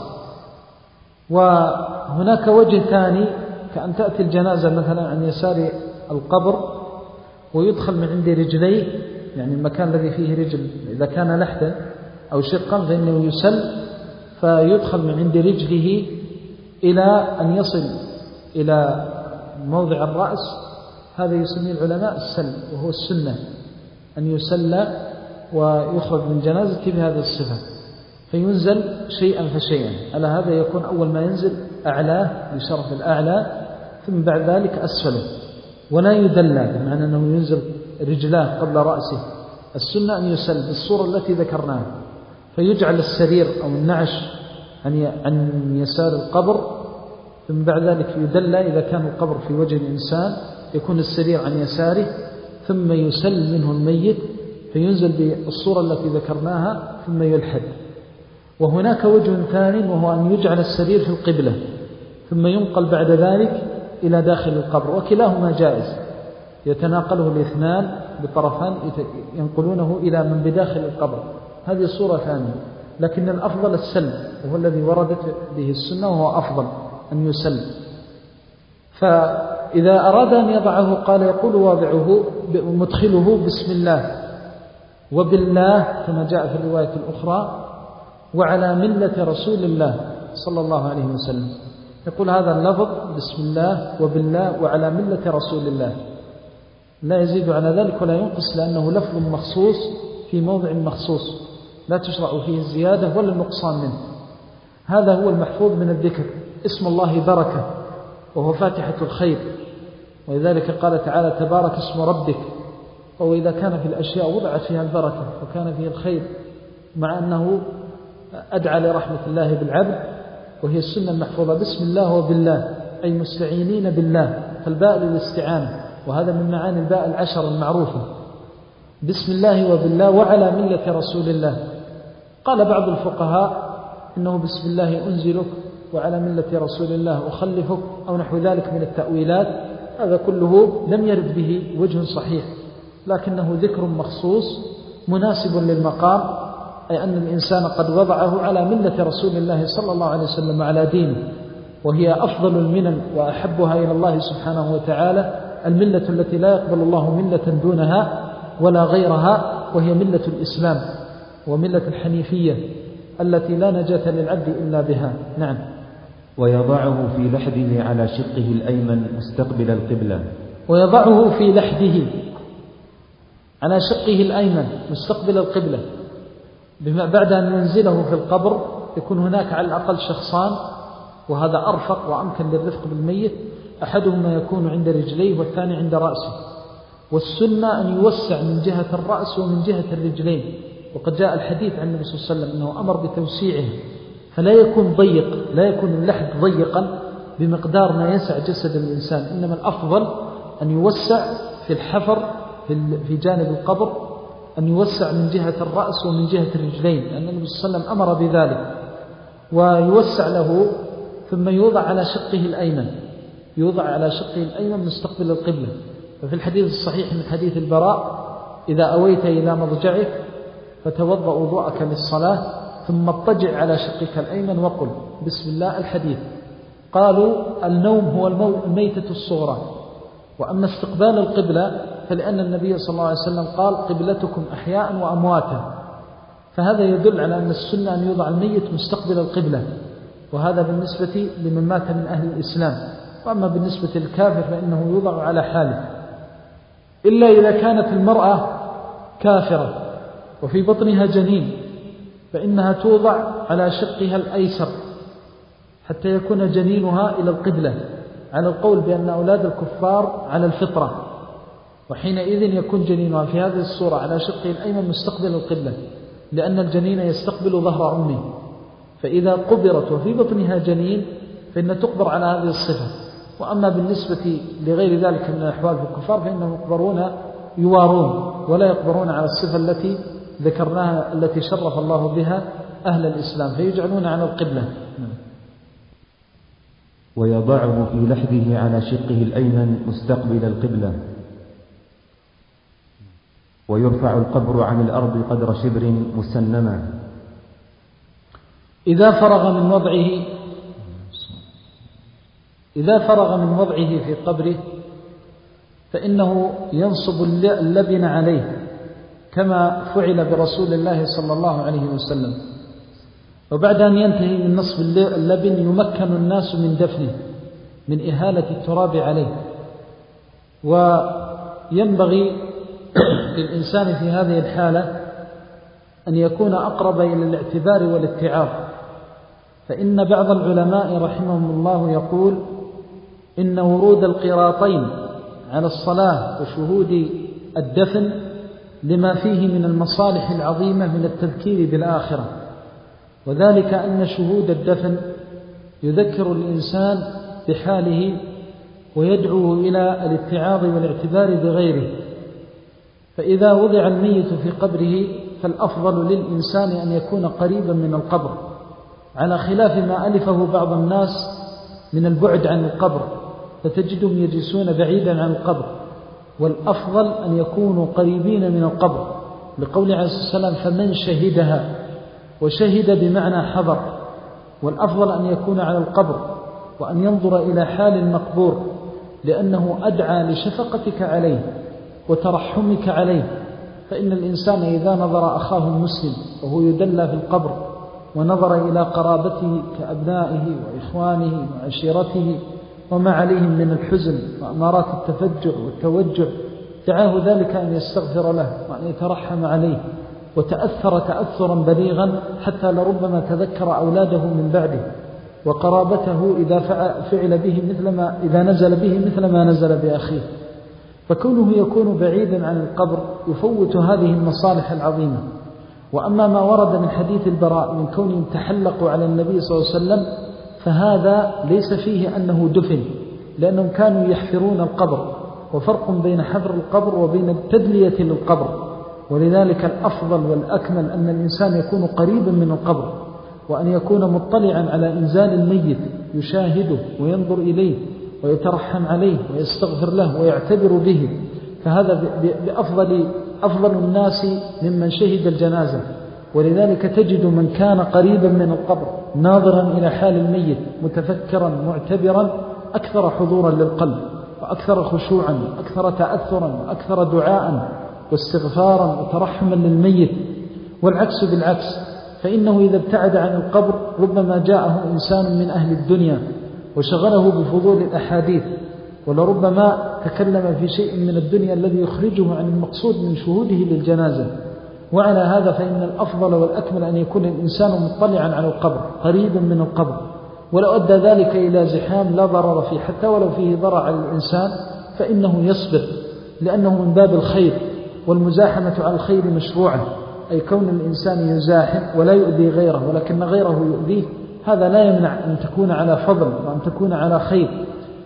وهناك وجه ثاني كأن تأتي الجنازة مثلا عن يسار القبر ويدخل من عند رجليه، يعني المكان الذي فيه رجل إذا كان لحدا أو شقا فإنه يسل، فيدخل من عند رجله إلى أن يصل إلى موضع الرأس. هذا يسميه العلماء السل، وهو السنة أن يسلى ويخرج من جنازته بهذه الصفة، فينزل شيئا فشيئا. على هذا يكون أول ما ينزل أعلاه بشرف الأعلى، ثم بعد ذلك أسفله، ولا يدلى بمعنى أنه ينزل رجلاه قبل رأسه. السنة أن يسل بالصورة التي ذكرناها، فيجعل السرير أو النعش عن يسار القبر، ثم بعد ذلك يدلى إذا كان القبر في وجه الإنسان يكون السرير عن يساره، ثم يسل منه الميت فينزل بالصورة التي ذكرناها ثم يلحد. وهناك وجه ثاني وهو أن يجعل السرير في القبلة ثم ينقل بعد ذلك إلى داخل القبر، وكلاهما جائز، يتناقله الاثنان بطرفان ينقلونه إلى من بداخل القبر. هذه صورة ثانية، لكن الأفضل السل وهو الذي وردت به السنة، وهو أفضل أن يسل. فإذا أراد أن يضعه قال يقول واضعه مدخله بسم الله وبالله كما جاء في الرواية الأخرى وعلى ملة رسول الله صلى الله عليه وسلم. يقول هذا اللفظ بسم الله وبالله وعلى ملة رسول الله، لا يزيد على ذلك ولا ينقص، لأنه لفظ مخصوص في موضع مخصوص لا تشرع فيه الزيادة ولا النقصان منه. هذا هو المحفوظ من الذكر. اسم الله بركة وهو فاتحة الخير، ولذلك قال تعالى تبارك اسم ربك. وإذا كان في الأشياء وضعت فيها البركة وكان فيه الخير، مع أنه أدعى لرحمة الله بالعبد، وهي السنة المحفوظة بسم الله وبالله، أي مستعينين بالله، فالباء للاستعانة، وهذا من معاني الباء العشر المعروفة. بسم الله وبالله وعلى ملة رسول الله. قال بعض الفقهاء إنه بسم الله أنزلك وعلى ملة رسول الله أخلفك أو نحو ذلك من التأويلات، هذا كله لم يرد به وجه صحيح، لكنه ذكر مخصوص مناسب للمقام، أي أن الإنسان قد وضعه على ملة رسول الله صلى الله عليه وسلم على دينه، وهي أفضل المنن وأحبها إلى الله سبحانه وتعالى، الملة التي لا يقبل الله ملة دونها ولا غيرها، وهي ملة الإسلام وملة الحنيفية التي لا نجاة للعبد إلا بها. نعم. ويضعه في لحده على شقه الأيمن مستقبل القبلة. ويضعه في لحده على شقه الأيمن مستقبل القبلة، بعد أن ينزله في القبر يكون هناك على الأقل شخصان، وهذا أرفق وأمكن للرفق بالميت، أحدهما يكون عند رجليه والثاني عند رأسه، والسنة أن يوسع من جهة الرأس ومن جهة الرجلين، وقد جاء الحديث عن النبي صلى الله عليه وسلم أنه أمر بتوسيعه، فلا يكون ضيق، لا يكون اللحد ضيقا بمقدار ما يسع جسد الإنسان، إنما الأفضل أن يوسع في الحفر في جانب القبر، أن يوسع من جهة الرأس ومن جهة الرجلين، لأن النبي صلى الله عليه وسلم أمر بذلك، ويوسع له ثم يوضع على شقه الأيمن، يوضع على شقه الأيمن مستقبل القبلة. ففي الحديث الصحيح من حديث البراء: إذا أويت إلى مضجعك فتوضأ وضوءك للصلاة ثم اضطجع على شقك الأيمن وقل بسم الله. الحديث. قالوا النوم هو الميتة الصغرى، وأما استقبال القبلة فلأن النبي صلى الله عليه وسلم قال قبلتكم أحياء وأمواتا، فهذا يدل على أن السنة أن يوضع الميت مستقبل القبلة، وهذا بالنسبة لمن مات من أهل الإسلام. وأما بالنسبة للكافر فإنه يوضع على حاله، إلا إذا كانت المرأة كافرة وفي بطنها جنين فإنها توضع على شقها الأيسر حتى يكون جنينها إلى القبلة، على القول بأن أولاد الكفار على الفطرة، وحينئذ يكون جنينها في هذه الصورة على شقه الأيمن مستقبل القبلة، لأن الجنين يستقبل ظهر أمه، فإذا قبرت وفي بطنها جنين فإن تقبر على هذه الصفة. وأما بالنسبة لغير ذلك من الأحوال في الكفار فإنهم يقبرون يوارون ولا يقبرون على الصفة التي ذكرناها التي شرف الله بها أهل الإسلام، فيجعلون على القبلة. ويضعه في لحده على شقه الأيمن مستقبل القبلة. ويرفع القبر عن الأرض قدر شبر مسنما. إذا فرغ من وضعه إذا فرغ من وضعه في قبره فإنه ينصب اللبن عليه كما فعل برسول الله صلى الله عليه وسلم، وبعد أن ينتهي من نصب اللبن يمكن الناس من دفنه من إهالة التراب عليه. وينبغي للإنسان في هذه الحالة أن يكون أقرب إلى الاعتبار والاتعاظ، فإن بعض العلماء رحمهم الله يقول إن ورود القراطين على الصلاة وشهود الدفن لما فيه من المصالح العظيمة من التذكير بالآخرة، وذلك أن شهود الدفن يذكر الإنسان بحاله ويدعو إلى الاتعاظ والاعتبار بغيره. فإذا وضع الميت في قبره فالأفضل للإنسان أن يكون قريبا من القبر، على خلاف ما ألفه بعض الناس من البعد عن القبر، فتجدهم يجلسون بعيدا عن القبر، والأفضل أن يكونوا قريبين من القبر، لقول عليه الصلاة والسلام فمن شهدها، وشهد بمعنى حضر، والأفضل أن يكون على القبر وأن ينظر إلى حال المقبور، لأنه أدعى لشفقتك عليه وترحمك عليه. فإن الإنسان إذا نظر أخاه المسلم وهو يدلى في القبر ونظر إلى قرابته كأبنائه وإخوانه وعشيرته وما عليهم من الحزن وأمارات التفجع والتوجع، دعاه ذلك أن يستغفر له وأن يترحم عليه، وتأثر تأثرا بليغا حتى لربما تذكر أولاده من بعده وقرابته إذا فعل به مثل ما إذا نزل به مثل ما نزل بأخيه. فكونه يكون بعيدا عن القبر يفوت هذه المصالح العظيمة. وأما ما ورد من حديث البراء من كونهم تحلقوا على النبي صلى الله عليه وسلم فهذا ليس فيه أنه دفن، لأنهم كانوا يحفرون القبر، وفرق بين حفر القبر وبين التدلية للقبر، ولذلك الأفضل والأكمل أن الإنسان يكون قريبا من القبر، وأن يكون مطلعا على إنزال الميت يشاهده وينظر إليه ويترحم عليه ويستغفر له ويعتبر به، فهذا بأفضل أفضل الناس ممن شهد الجنازة. ولذلك تجد من كان قريبا من القبر ناظرا إلى حال الميت متفكرا معتبرا أكثر حضورا للقلب وأكثر خشوعا وأكثر تأثرا وأكثر دعاء واستغفارا وترحما للميت. والعكس بالعكس، فإنه إذا ابتعد عن القبر ربما جاءه إنسان من أهل الدنيا وشغله بفضول الأحاديث، ولربما تكلم في شيء من الدنيا الذي يخرجه عن المقصود من شهوده للجنازة. وعلى هذا فإن الأفضل والأكمل أن يكون الإنسان مطلعا على القبر قريبا من القبر، ولو أدى ذلك إلى زحام لا ضرر فيه، حتى ولو فيه ضرر على الإنسان فإنه يصبر، لأنه من باب الخير، والمزاحمة على الخير مشروعة، أي كون الإنسان يزاحم ولا يؤذي غيره ولكن غيره يؤذيه، هذا لا يمنع أن تكون على فضل وأن تكون على خير.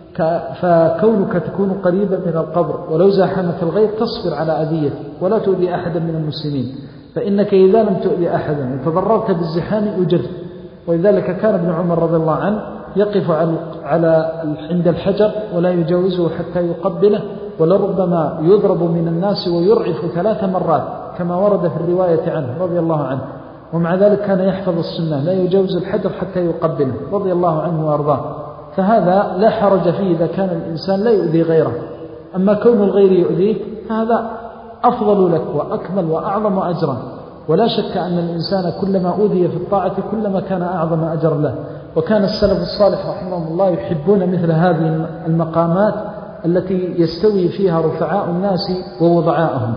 فكونك تكون قريبا من القبر ولو زاحمك الغير تصبر على أذيته ولا تؤذي أحدا من المسلمين، فإنك إذا لم تؤذي أحدا وتضررت بالزحام أجرت. ولذلك كان ابن عمر رضي الله عنه يقف على عند الحجر ولا يجاوزه حتى يقبله، ولربما يضرب من الناس ويرعف ثلاث مرات كما ورد في الرواية عنه رضي الله عنه، ومع ذلك كان يحفظ السنة لا يجاوز الحجر حتى يقبله رضي الله عنه وأرضاه. فهذا لا حرج فيه إذا كان الإنسان لا يؤذي غيره. أما كون الغير يؤذيك هذا أفضل لك وأكمل وأعظم أجرا، ولا شك أن الإنسان كلما أوذي في الطاعة كلما كان أعظم أجر له. وكان السلف الصالح رحمهم الله يحبون مثل هذه المقامات التي يستوي فيها رفعاء الناس ووضعاءهم.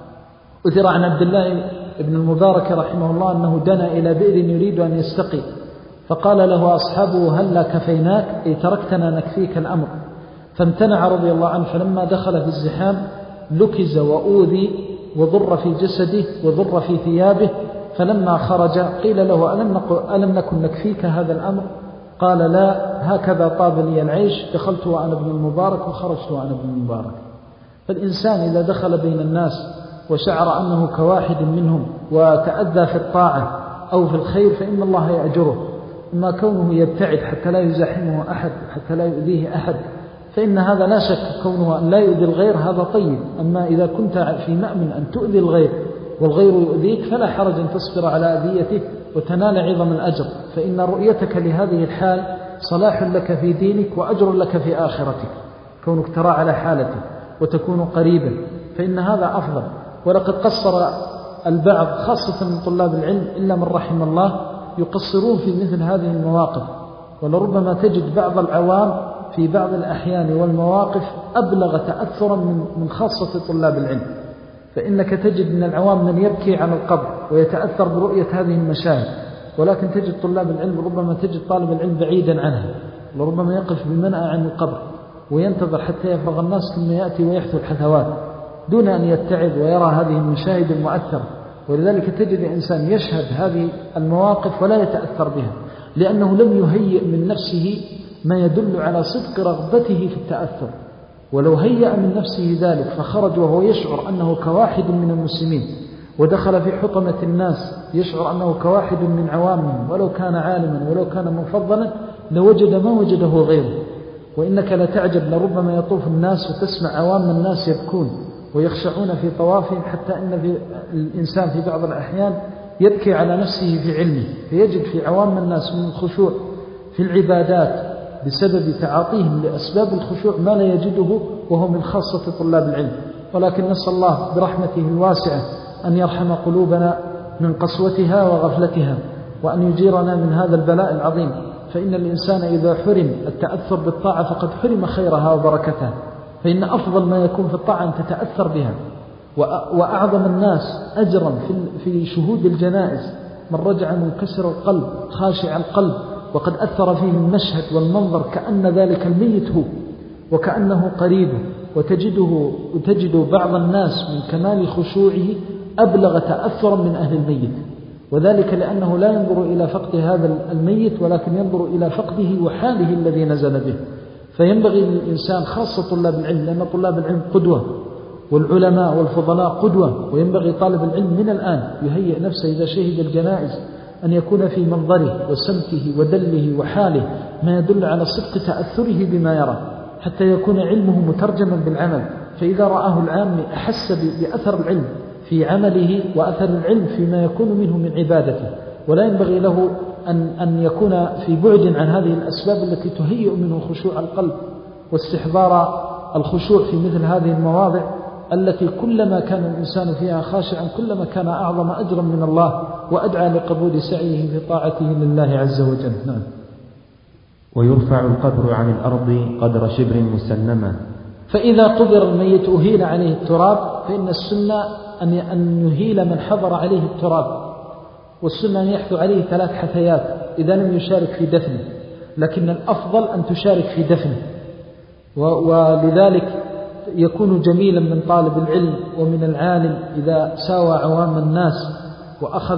أثر عن عبد الله بن المبارك رحمه الله أنه دنا إلى بئر يريد أن يستقي، فقال له أصحابه هل لا كفيناك، أي تركتنا نكفيك الأمر، فامتنع رضي الله عنه. فلما دخل في الزحام لكز وأوذي وضر في جسده وضر في ثيابه، فلما خرج قيل له ألم, ألم نكن نكفيك هذا الأمر؟ قال لا، هكذا طاب لي العيش، دخلت وأنا ابن المبارك وخرجت وأنا ابن المبارك. فالإنسان إذا دخل بين الناس وشعر أنه كواحد منهم وتأذى في الطاعة أو في الخير فإن الله يأجره. أما كونه يبتعد حتى لا يزاحمه أحد حتى لا يؤذيه أحد فإن هذا لا شك كونه أن لا يؤذي الغير هذا طيب. أما إذا كنت في مأمن أن تؤذي الغير والغير يؤذيك فلا حرج أن تصبر على أذيته وتنال عظم الأجر، فإن رؤيتك لهذه الحال صلاح لك في دينك وأجر لك في آخرتك، كونك ترى على حالته وتكون قريبا، فإن هذا أفضل. ولقد قصر البعض خاصة من طلاب العلم إلا من رحم الله يقصرون في مثل هذه المواقف، ولربما تجد بعض العوام في بعض الأحيان والمواقف أبلغ تأثرا من خاصة طلاب العلم. فإنك تجد من العوام من يبكي على القبر ويتأثر برؤية هذه المشاهد، ولكن تجد طلاب العلم ربما تجد طالب العلم بعيدا عنها، وربما يقف بمنأى عن القبر وينتظر حتى يفرغ الناس ثم يأتي ويحثو الحثوات دون أن يتعظ ويرى هذه المشاهد المؤثرة. ولذلك تجد إنسان يشهد هذه المواقف ولا يتأثر بها، لأنه لم يهيئ من نفسه ما يدل على صدق رغبته في التأثر. ولو هيأ من نفسه ذلك فخرج وهو يشعر أنه كواحد من المسلمين ودخل في حطمة الناس يشعر أنه كواحد من عوامهم ولو كان عالما ولو كان مفضلا لوجد ما وجده غيره. وإنك لا تعجب لربما يطوف الناس وتسمع عوام الناس يبكون ويخشعون في طوافهم، حتى إن في الإنسان في بعض الأحيان يبكي على نفسه في علمه، فيجد في عوام الناس من الخشوع في العبادات بسبب تعاطيهم لأسباب الخشوع ما لا يجده وهو من خاصة طلاب العلم. ولكن نسأل الله برحمته الواسعة أن يرحم قلوبنا من قسوتها وغفلتها، وأن يجيرنا من هذا البلاء العظيم. فإن الإنسان إذا حرم التأثر بالطاعة فقد حرم خيرها وبركتها، فإن أفضل ما يكون في الطاعة أن تتأثر بها. وأعظم الناس أجرا في شهود الجنائز من رجع منكسر القلب خاشع القلب وقد أثر فيه المشهد والمنظر كأن ذلك الميت هو وكأنه قريبه. وتجده وتجد بعض الناس من كمال خشوعه أبلغ تأثرا من أهل الميت، وذلك لأنه لا ينظر إلى فقد هذا الميت ولكن ينظر إلى فقده وحاله الذي نزل به. فينبغي للإنسان خاصة طلاب العلم، لأن طلاب العلم قدوة والعلماء والفضلاء قدوة، وينبغي طالب العلم من الآن يهيئ نفسه إذا شهد الجنائز أن يكون في منظره وسمته ودله وحاله ما يدل على صدق تأثره بما يرى. حتى يكون علمه مترجما بالعمل، فإذا رآه العام أحس بأثر العلم في عمله وأثر العلم فيما يكون منه من عبادته. ولا ينبغي له أن, أن يكون في بعد عن هذه الأسباب التي تهيئ منه خشوع القلب واستحضار الخشوع في مثل هذه المواضع التي كلما كان الإنسان فيها خاشعا كلما كان أعظم أجرا من الله وأدعى لقبول سعيه في طاعته لله عز وجل. نعم. ويرفع القبر عن الأرض قدر شبر مسنما. فإذا قبر الميت أهيل عليه التراب، فإن السنة أن يهيل من حضر عليه التراب، والسنة أن يحثو عليه ثلاث حثيات إذا لم يشارك في دفنه، لكن الأفضل أن تشارك في دفنه. ولذلك يكون جميلا من طالب العلم ومن العالم إذا ساوى عوام الناس وأخذ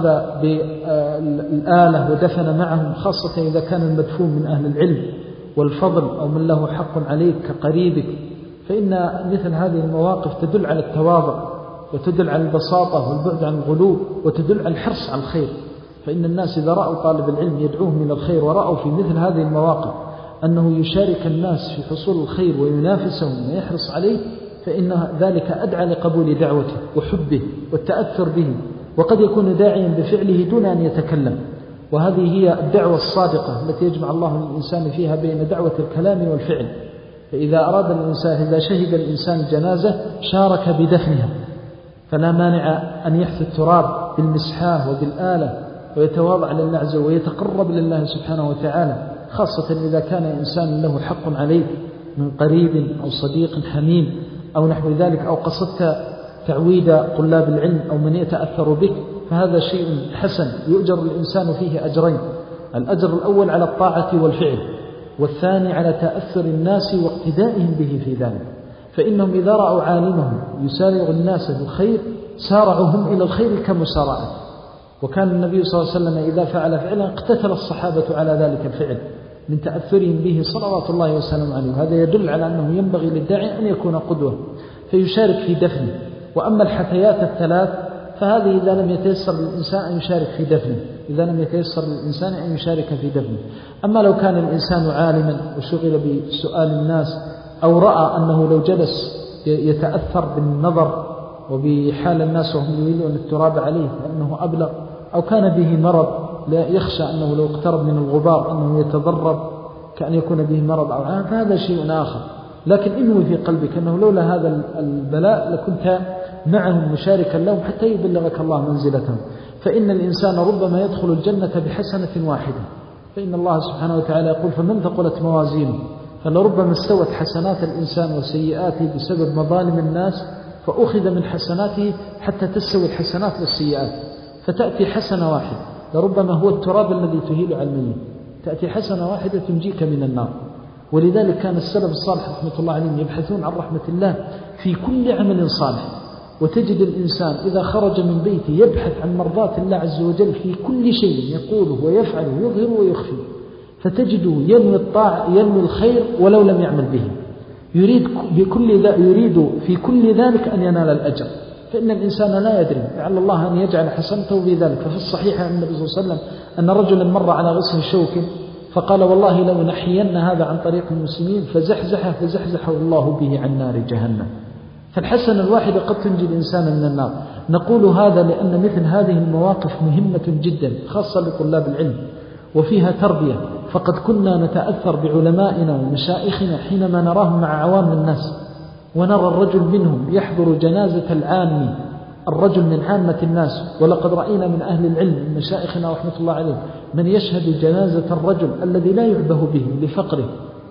بالآلة ودفن معهم، خاصة إذا كان المدفون من أهل العلم والفضل أو من له حق عليك كقريبك، فإن مثل هذه المواقف تدل على التواضع وتدل على البساطة والبعد عن الغلو وتدل على الحرص على الخير. فإن الناس إذا رأوا طالب العلم يدعوهم إلى الخير ورأوا في مثل هذه المواقف أنه يشارك الناس في حصول الخير وينافسهم ويحرص عليه، فإن ذلك أدعى لقبول دعوته وحبه والتأثر به، وقد يكون داعيا بفعله دون أن يتكلم. وهذه هي الدعوة الصادقة التي يجمع الله للإنسان فيها بين دعوة الكلام والفعل. فإذا أراد الإنسان إذا شهد الإنسان الجنازة شارك بدفنها، فلا مانع أن يحث التراب بالمسحاه وبالآلة ويتواضع لله عز وجل ويتقرب لله سبحانه وتعالى، خاصة إذا كان إنسان له حق عليك من قريب أو صديق حميم أو نحو ذلك، أو قصدت تعويد طلاب العلم أو من يتأثر بك، فهذا شيء حسن يؤجر الإنسان فيه أجرين: الأجر الأول على الطاعة والفعل، والثاني على تأثر الناس واقتدائهم به في ذلك. فإنهم إذا رأوا عالمهم يسارع الناس بالخير سارعهم إلى الخير كمسارعته. وكان النبي صلى الله عليه وسلم إذا فعل فعلا اقتتل الصحابة على ذلك الفعل من تأثرهم به صلوات الله وسلامه عليه. وهذا يدل على أنه ينبغي للداعي أن يكون قدوة فيشارك في دفنه. وأما الحثيات الثلاث فهذه إذا لم يتيسر للإنسان أن يشارك في دفنه، إذا لم يتيسر للإنسان أن يشارك في دفنه. أما لو كان الإنسان عالما وشغل بسؤال الناس أو رأى أنه لو جلس يتأثر بالنظر وبحال الناس وهم يريدون التراب عليه فإنه أبلغ، أو كان به مرض لا يخشى أنه لو اقترب من الغبار أنه يتضرر كأن يكون به مرض أو عام، فهذا شيء آخر. لكن انوي في قلبك أنه لولا هذا البلاء لكنت معهم مشاركا لهم حتى يبلغك الله منزلتهم. فإن الإنسان ربما يدخل الجنة بحسنة واحدة، فإن الله سبحانه وتعالى يقول: فمن ثقلت موازينه، فلربما استوت حسنات الإنسان وسيئاته بسبب مظالم الناس فأخذ من حسناته حتى تستوي الحسنات والسيئات، فتأتي حسنة واحدة لربما هو التراب الذي تهيل على الميت، تأتي حسنة واحدة تنجيك من النار. ولذلك كان السلف الصالح رحمة الله عليهم يبحثون عن رحمة الله في كل عمل صالح، وتجد الإنسان إذا خرج من بيته يبحث عن مرضات الله عز وجل في كل شيء يقوله ويفعله يظهر ويخفي، فتجده ينوي الطاعة ينوي الخير ولو لم يعمل به، يريد بكل ذا يريد في كل ذلك أن ينال الأجر. فإن الإنسان لا يدري لعل الله أن يجعل حسنته في ذلك. ففي الصحيح عن النبي صلى الله عليه وسلم أن رجلا مر على غصن شوك فقال: والله لو نحين هذا عن طريق المسلمين فزحزحه فزحزحه الله به عن نار جهنم. فالحسنة الواحدة قد تنجي الإنسان من النار. نقول هذا لأن مثل هذه المواقف مهمة جدا خاصة لطلاب العلم وفيها تربية. فقد كنا نتأثر بعلمائنا ومشائخنا حينما نراهم مع عوام الناس، ونرى الرجل منهم يحضر جنازة العام، الرجل من عامة الناس. ولقد رأينا من أهل العلم من مشائخنا رحمة الله عليهم من يشهد جنازة الرجل الذي لا يعبه به لفقره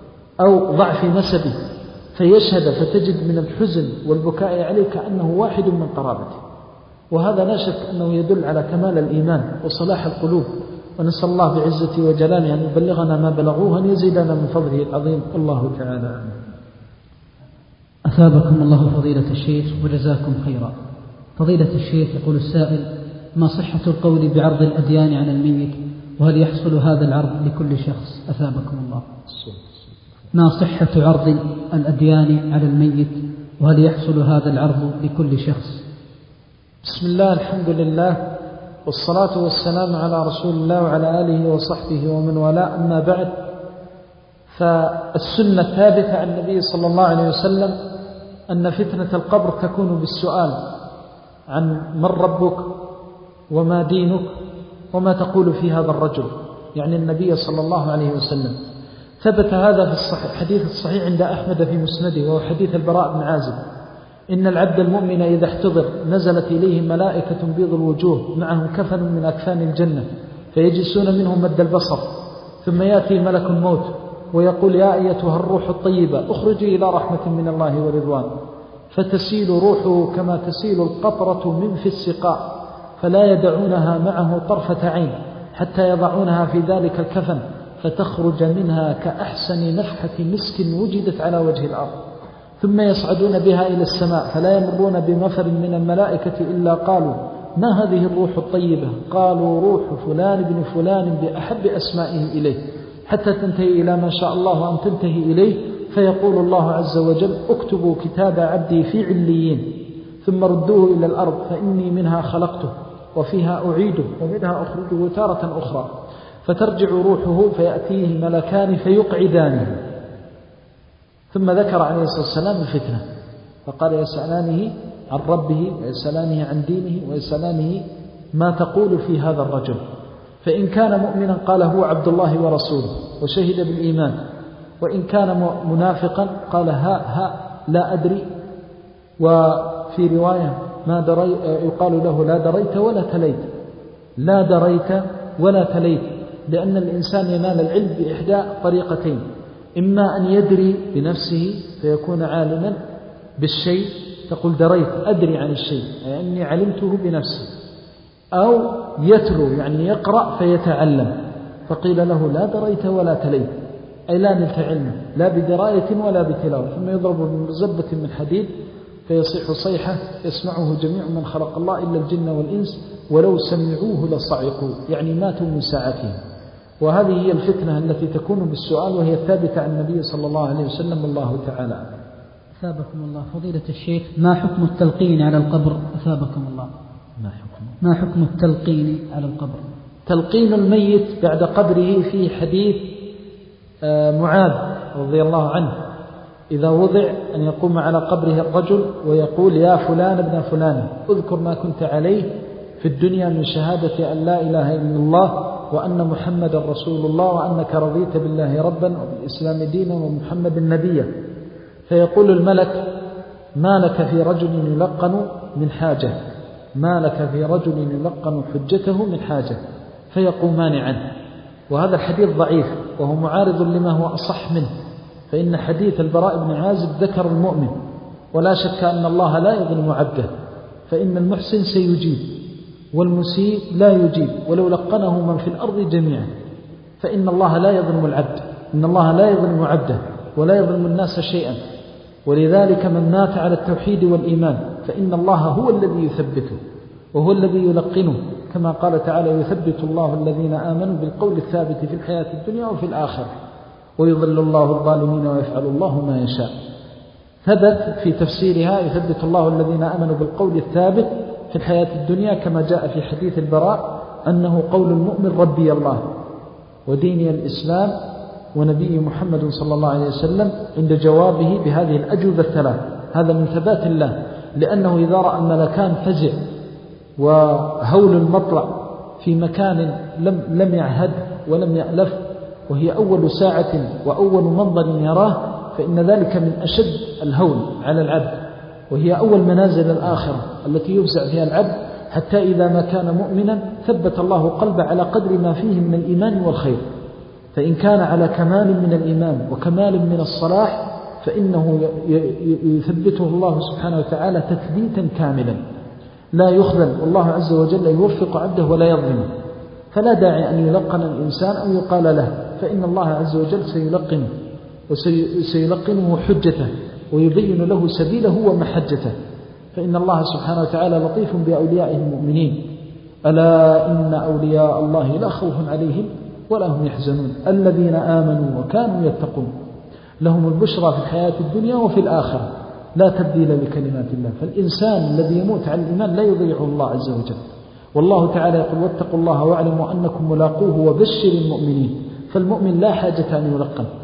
أو ضعف نسبه، فيشهد فتجد من الحزن والبكاء عليه كأنه واحد من قرابته. وهذا لا شك أنه يدل على كمال الإيمان وصلاح القلوب. ونسأل الله بعزته وجلاله أن يبلغنا ما بلغوه أن يزيدنا من فضله العظيم. الله تعالى أعلم. أثابكم الله فضيلة الشيخ وجزاكم خيرا. فضيلة الشيخ يقول السائل: ما صحة القول بعرض الأديان على الميت، وهل يحصل هذا العرض لكل شخص؟ أثابكم الله. ما صحة عرض الأديان على الميت، وهل يحصل هذا العرض لكل شخص؟ بسم الله، الحمد لله، والصلاة والسلام على رسول الله وعلى آله وصحبه ومن والاه. أما بعد، فالسنة الثابتة عن النبي صلى الله عليه وسلم أن فتنة القبر تكون بالسؤال عن من ربك وما دينك وما تقول في هذا الرجل، يعني النبي صلى الله عليه وسلم. ثبت هذا في الحديث الصحيح عند أحمد في مسنده، وهو حديث البراء بن عازب: إن العبد المؤمن إذا احتضر نزلت إليه ملائكة بيض الوجوه معهم كفن من أكفان الجنة فيجلسون منهم مد البصر، ثم يأتي ملك الموت ويقول: يا أيتها الروح الطيبة اخرجي إلى رحمة من الله ورضوان، فتسيل روحه كما تسيل القطرة من في السقاء، فلا يدعونها معه طرفة عين حتى يضعونها في ذلك الكفن، فتخرج منها كأحسن نفحة مسك وجدت على وجه الأرض، ثم يصعدون بها إلى السماء فلا يمرون بمفر من الملائكة إلا قالوا: ما هذه الروح الطيبة؟ قالوا: روح فلان بن فلان بأحب أسمائه إليه، حتى تنتهي إلى ما شاء الله أن تنتهي إليه، فيقول الله عز وجل: اكتبوا كتاب عبدي في عليين، ثم ردوه إلى الأرض فإني منها خلقته وفيها أعيده ومنها أخرجه تارة أخرى، فترجع روحه فيأتيه ملكان فيقعدانه. ثم ذكر عليه الصلاة والسلام الفتنة، فقال: يسألانه عن ربه ويسألانه عن دينه ويسألانه ما تقول في هذا الرجل، فإن كان مؤمنا قال: هو عبد الله ورسوله وشهد بالإيمان، وإن كان منافقا قال: ها ها لا أدري. وفي رواية ما دري يقال له: لا دريت ولا تليت، لا دريت ولا تليت، لأن الإنسان ينال العلم بإحدى طريقتين: إما أن يدري بنفسه فيكون عالما بالشيء، تقول دريت أدري عن الشيء يعني أني علمته بنفسي، أو يتلو يعني يقرأ فيتعلم، فقيل له: لا دريت ولا تليت، أي لا نلت علما لا بدراية ولا بتلاوة، ثم يضرب بمزبة من حديد فيصيح صيحة يسمعه جميع من خلق الله إلا الجن والإنس ولو سمعوه لصعقوا، يعني ماتوا من ساعتهم. وهذه هي الفتنة التي تكون بالسؤال، وهي الثابتة عن النبي صلى الله عليه وسلم، الله تعالى. أثابكم الله. فضيلة الشيخ، ما حكم التلقين على القبر؟ أثابكم الله. ما حكم ما حكم التلقين على القبر؟ تلقين الميت بعد قبره في حديث معاذ رضي الله عنه: إذا وضع أن يقوم على قبره الرجل ويقول: يا فلان ابن فلان اذكر ما كنت عليه في الدنيا من شهادة أن لا إله إلا الله وأن محمد رسول الله وأنك رضيت بالله ربا وبالإسلام دينا ومحمد نبيا. فيقول الملك: ما لك في رجل يلقن من حاجة، ما لك في رجل يلقن حجته من حاجة، فيقومان عنه. وهذا الحديث ضعيف وهو معارض لما هو أصح منه، فإن حديث البراء بن عازب ذكر المؤمن، ولا شك أن الله لا يظلم عبده، فإن المحسن سيجيب والمسيء لا يجيب ولو لقنه من في الأرض جميعا، فإن الله لا يظلم العبد، إن الله لا يظلم عبده ولا يظلم الناس شيئا. ولذلك من مات على التوحيد والإيمان فإن الله هو الذي يثبته وهو الذي يلقنه، كما قال تعالى: يثبت الله الذين آمنوا بالقول الثابت في الحياة الدنيا وفي الآخرة ويضل الله الظالمين ويفعل الله ما يشاء. ثبت في تفسيرها: يثبت الله الذين آمنوا بالقول الثابت في الحياة الدنيا، كما جاء في حديث البراء أنه قول المؤمن: ربي الله وديني الإسلام ونبي محمد صلى الله عليه وسلم، عند جوابه بهذه الأجوبة الثلاث. هذا من ثبات الله، لأنه إذا رأى الملكان فزع وهول المطلع في مكان لم, لم يعهد ولم يألف، وهي أول ساعة وأول منظر يراه، فإن ذلك من أشد الهول على العبد، وهي أول منازل الآخرة التي يفزع فيها العبد، حتى إذا ما كان مؤمنا ثبت الله قلبه على قدر ما فيه من الإيمان والخير، فإن كان على كمال من الإيمان وكمال من الصلاح فإنه يثبته الله سبحانه وتعالى تثبيتا كاملا لا يخذل، والله عز وجل يوفق عبده ولا يظلمه. فلا داعي أن يلقن الإنسان أو يقال له، فإن الله عز وجل سيلقنه وسيلقنه حجته ويبين له سبيله ومحجته، فإن الله سبحانه وتعالى لطيف بأوليائه المؤمنين: ألا إن أولياء الله لا خوف عليهم ولا هم يحزنون الذين آمنوا وكانوا يتقون لهم البشرى في الحياة الدنيا وفي الآخرة لا تبديل لكلمات الله. فالإنسان الذي يموت على الإيمان لا يضيعه الله عز وجل، والله تعالى يقول: واتقوا الله واعلموا أنكم ملاقوه وبشر المؤمنين. فالمؤمن لا حاجة أن يلقن،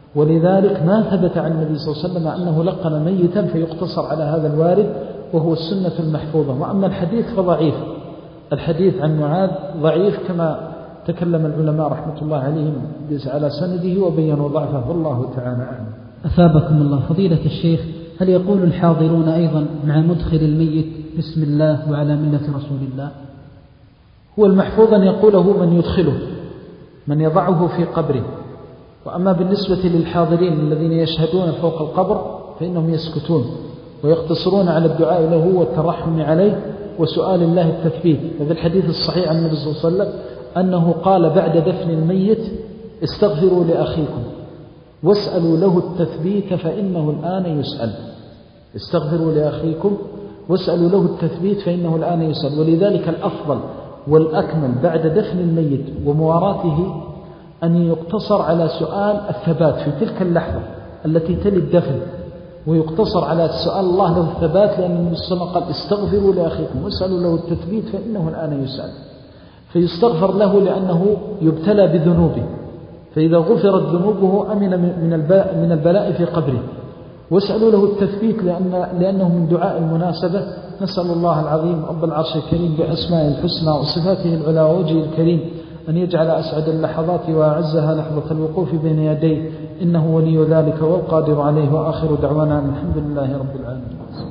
ولذلك ما ثبت عن النبي صلى الله عليه وسلم أنه لقن ميتا فيقتصر على هذا الوارد وهو السنة المحفوظة. وأما الحديث فضعيف، الحديث عن معاذ ضعيف كما تكلم العلماء رحمة الله عليهم على سنده وبينوا ضعفه، والله تعالى أعلم. أثابكم الله. فضيلة الشيخ، هل يقول الحاضرون أيضا مع مدخل الميت بسم الله وعلى ملة رسول الله؟ هو المحفوظ أن يقوله من يدخله، من يضعه في قبره. وأما بالنسبة للحاضرين الذين يشهدون فوق القبر فإنهم يسكتون ويقتصرون على الدعاء له والترحم عليه وسؤال الله التثبيت. ففي الحديث الصحيح عن النبي صلى الله عليه وسلم أنه قال بعد دفن الميت: استغفروا لأخيكم واسألوا له التثبيت فإنه الآن يسأل. استغفروا لأخيكم واسألوا له التثبيت فإنه الآن يسأل. ولذلك الأفضل والأكمل بعد دفن الميت ومواراته أن يقتصر على سؤال الثبات في تلك اللحظة التي تلي الدفن، ويقتصر على سؤال الله له الثبات، لأن النبي صلى الله عليه وسلم قال: استغفروا لأخيكم واسألوا له التثبيت فإنه الآن يسأل. فيستغفر له لأنه يبتلى بذنوبه، فإذا غفرت ذنوبه أمن من البلاء في قبره. واسألوا له التثبيت لأن لأنه من دعاء المناسبة. نسأل الله العظيم رب العرش الكريم بأسمائه الحسنى وصفاته العلى ووجهه الكريم أن يجعل أسعد اللحظات وأعزها لحظة الوقوف بين يديه، إنه ولي ذلك والقادر عليه. وآخر دعوانا الحمد لله رب العالمين.